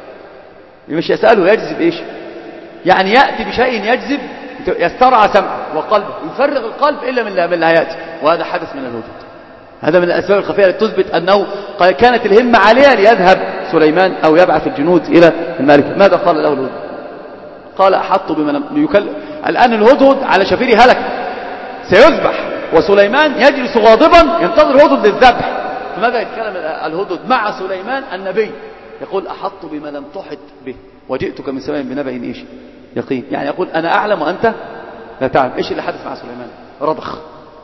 مش يسأله، يجذب ايش؟ يعني يأتي بشيء يجذب، يسترعى سمعه وقلبه، يفرغ القلب إلا من لا يأتي. وهذا حدث من الهدهد. هذا من الأسباب الخفية التي تثبت أنه كانت الهمة عليها ليذهب سليمان أو يبعث الجنود إلى الملك. ماذا قال له الهدهد؟ قال أحط بمن يكلم. الآن الهدهد على شفير هلك سيذبح، وسليمان يجلس غاضبا ينتظر الهدهد للذبح. فماذا يتكلم الهدهد مع سليمان النبي؟ يقول أحط بما لم تحط به وجئتك من سماء بنبأ إيش يقين. يعني يقول أنا أعلم وأنت لا تعلم. إيش اللي حدث مع سليمان؟ رضخ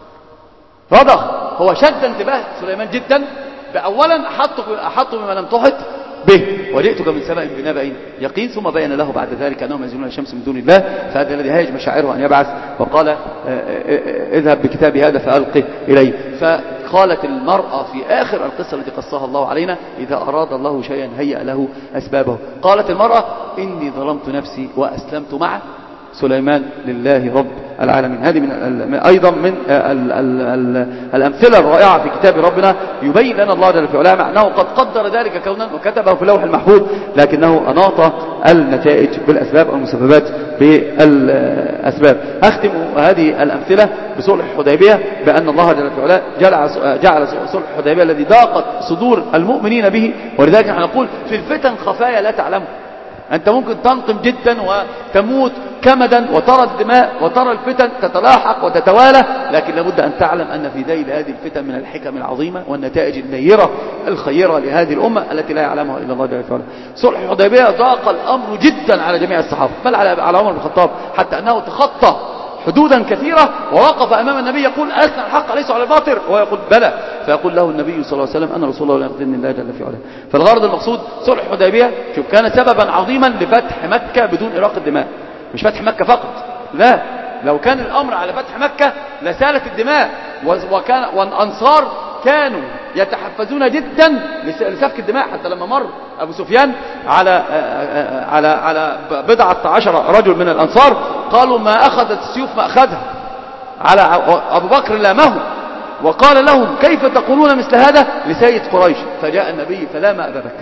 رضخ هو شد انتباه سليمان جدا بأولا أحط أحط بما لم تحط به وجئتك من سماء بنبأ يقين. ثم بين له بعد ذلك أنهم يزنون الشمس من دون الله، فهذا الذي هيج مشاعره أن يبعث، وقال اذهب بكتابي هذا فألقه إليه. فقالت المرأة في آخر القصة التي قصها الله علينا إذا أراد الله شيئا هيأ له أسبابه. قالت المرأة إني ظلمت نفسي وأسلمت مع سليمان لله رب العالمين. هذه من أيضا من ال ال ال الأمثلة الرائعة في كتاب ربنا يبين لنا الله جل في علاه معناه قد قدر ذلك كونا وكتبه في اللوح المحفوظ، لكنه أناط النتائج بالأسباب والمسببات بالأسباب. أختم هذه الأمثلة بصلح الحديبية بأن الله جل في علاه جعل, جعل صلح الحديبية الذي ضاقت صدور المؤمنين به، ولذلك نحن نقول في الفتن خفايا لا تعلمه. أنت ممكن تنقم جدا وتموت كمدا وترى الدماء وترى الفتن تتلاحق وتتوالى، لكن لابد أن تعلم أن في ذيل هذه الفتن من الحكم العظيمة والنتائج النيرة الخيرة لهذه الأمة التي لا يعلمها إلا الله جل وعلا. صلح الحديبية ضاق الأمر جدا على جميع الصحابة، بل على على عمر بن الخطاب، حتى أنه تخطى حدودا كثيرة ووقف أمام النبي يقول ألسنا الحق ليس على الباطل، وهو يقول بلى، فيقول له النبي صلى الله عليه وسلم أنا رسول الله لا يخزني الله جل في علاه. فالغرض المقصود صلح الحديبية شوف كان سببا عظيما لفتح مكة بدون إراقة الدماء. مش فتح مكة فقط، لا، لو كان الأمر على فتح مكة لسالت الدماء، وكان والأنصار كانوا يتحفزون جدا لسفك الدماء، حتى لما مر أبو سفيان على على على بضعة عشر رجل من الأنصار قالوا ما أخذت السيوف ما أخذها، على أبو بكر لامه وقال لهم كيف تقولون مثل هذا لسيد قريش؟ فجاء النبي فلام أبا بكر،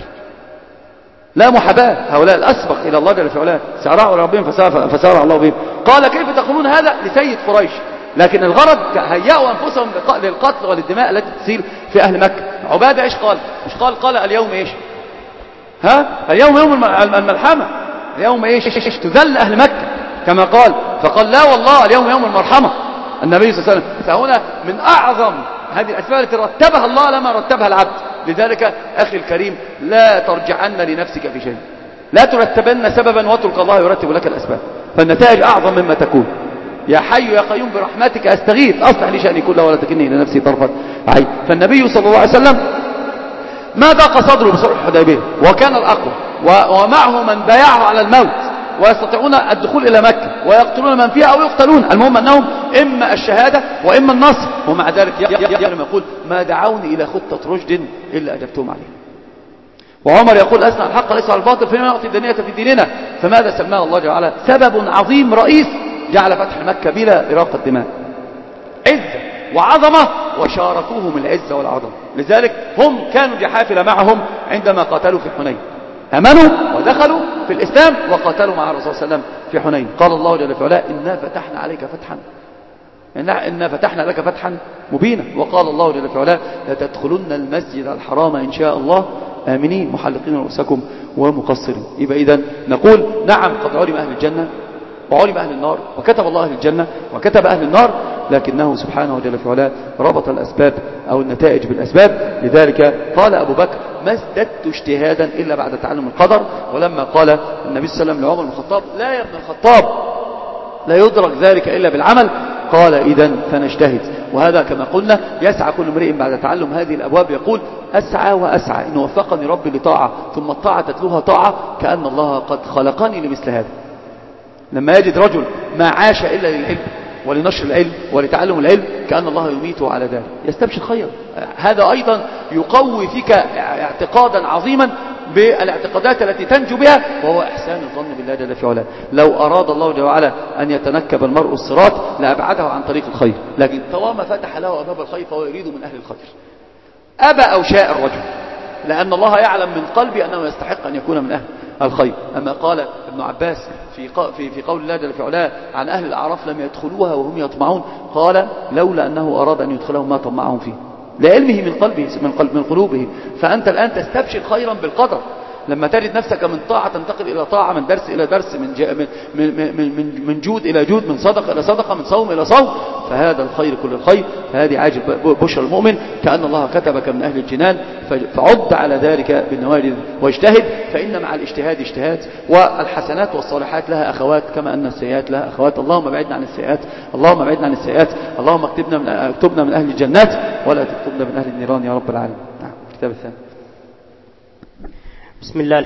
لا محاباة، هؤلاء الأسبق إلى الله جل في علاه سارعوا ربهم فسارع الله بهم. قال كيف تقولون هذا لسيد قريش؟ لكن الغرض هيأوا أنفسهم للقتل وللدماء التي تسيل في أهل مكة. عبادة إيش قال؟ مش قال قال اليوم إيش؟ ها؟ اليوم يوم الملحمة، اليوم إيش؟ تذل أهل مكة كما قال، فقال لا والله اليوم يوم المرحمة النبي صلى الله عليه وسلم. فهنا من أعظم هذه الأسباب التي رتبها الله لما رتبها العبد. لذلك أخي الكريم لا ترجعن لنفسك في شيء، لا ترتبن سببا واترك الله يرتب لك الأسباب، فالنتائج أعظم مما تكون. يا حي يا قيوم برحمتك أستغيث أصلح لي شأني كله ولا تكلني إلى نفسي طرفة عين. فالنبي صلى الله عليه وسلم ما ضاق صدره بصلح الحديبية وكان الأقوى، ومعه من بايعه على الموت ويستطيعون الدخول إلى مكة ويقتلون من فيها أو يقتلون، المهم أنهم إما الشهادة وإما النصر. ومع ذلك يقول ما دعوني إلى خطة رشد إلا أجبتهم عليه. وعمر يقول أسمع الحق ليس على الباطل فيما نعطي الدنيا في ديننا. فماذا سماه الله جل وعلا؟ سبب عظيم رئيس جعل فتح مكة بلا إراقة دماء، عزة وعظمة، وشاركوهم العزة والعظمة. لذلك هم كانوا جحافل معهم عندما قاتلوا في حنين، أمنوا ودخلوا في الإسلام وقاتلوا مع الرسول صلى الله عليه وسلم في حنين. قال الله جل وعلا إنا فتحنا عليك فتحا إنا فتحنا لك فتحا مبينا. وقال الله جل وعلا لتدخلن المسجد الحرام إن شاء الله آمنين محلقين رؤوسكم ومقصرين. يبقى إذن نقول نعم قد علم أهل الجنة وعلم أهل النار، وكتب الله أهل الجنة وكتب أهل النار، لكنه سبحانه جل في علاه ربط الأسباب أو النتائج بالأسباب. لذلك قال أبو بكر ما ازددت اجتهادا إلا بعد تعلم القدر. ولما قال النبي صلى الله عليه وسلم لعمر بن الخطاب لا يا ابن الخطاب لا يدرك ذلك إلا بالعمل، قال إذن فنجتهد. وهذا كما قلنا يسعى كل امرئ بعد تعلم هذه الأبواب يقول أسعى وأسعى إن وفقني ربي لطاعة ثم الطاعة تتلوها طاعة كأن الله قد خلقني لمثل هذا. لما يجد رجل ما عاش إلا للعلم ولنشر العلم ولتعلم العلم كأن الله يميته على ذلك يستبشر خيرا. هذا أيضا يقوي فيك اعتقادا عظيما بالاعتقادات التي تنجو بها، وهو إحسان الظن بالله جل في علاه. لو أراد الله جل وعلا أن يتنكب المرء الصراط لأبعده عن طريق الخير، لكن طالما فتح له أبواب الخير فهو يريد من أهل الخير أبى أو شاء الرجل، لأن الله يعلم من قلبي أنه يستحق أن يكون من أهل الخير. أما قال ابن عباس في في في قول الله جل في علاه عن أهل الأعراف لم يدخلوها وهم يطمعون، قال لولا أنه أراد أن يدخلهم ما طمعهم فيه، لعلمه من قلبه من قلب من قلوبه. فأنت الآن تستبشر خيرا بالقدر لما تجد نفسك من طاعة تنتقل إلى طاعة، من درس إلى درس، من من من من, من جود إلى جود، من صدقة إلى صدقة، من صوم إلى صوم، فهذا الخير كل الخير. فهذه عاجل بشر المؤمن كأن الله كتبك من أهل الجنان، فعد على ذلك بالنوادر واجتهد، فإن مع الاجتهاد اجتهاد، والحسنات والصالحات لها أخوات كما أن السيئات لها أخوات. اللهم بعدنا عن السيئات، اللهم بعدنا عن السيئات، اللهم اكتبنا من اكتبنا من أهل الجنات ولا تكتبنا من أهل النيران يا رب العالمين. نعم. الكتاب الثاني. بسم الله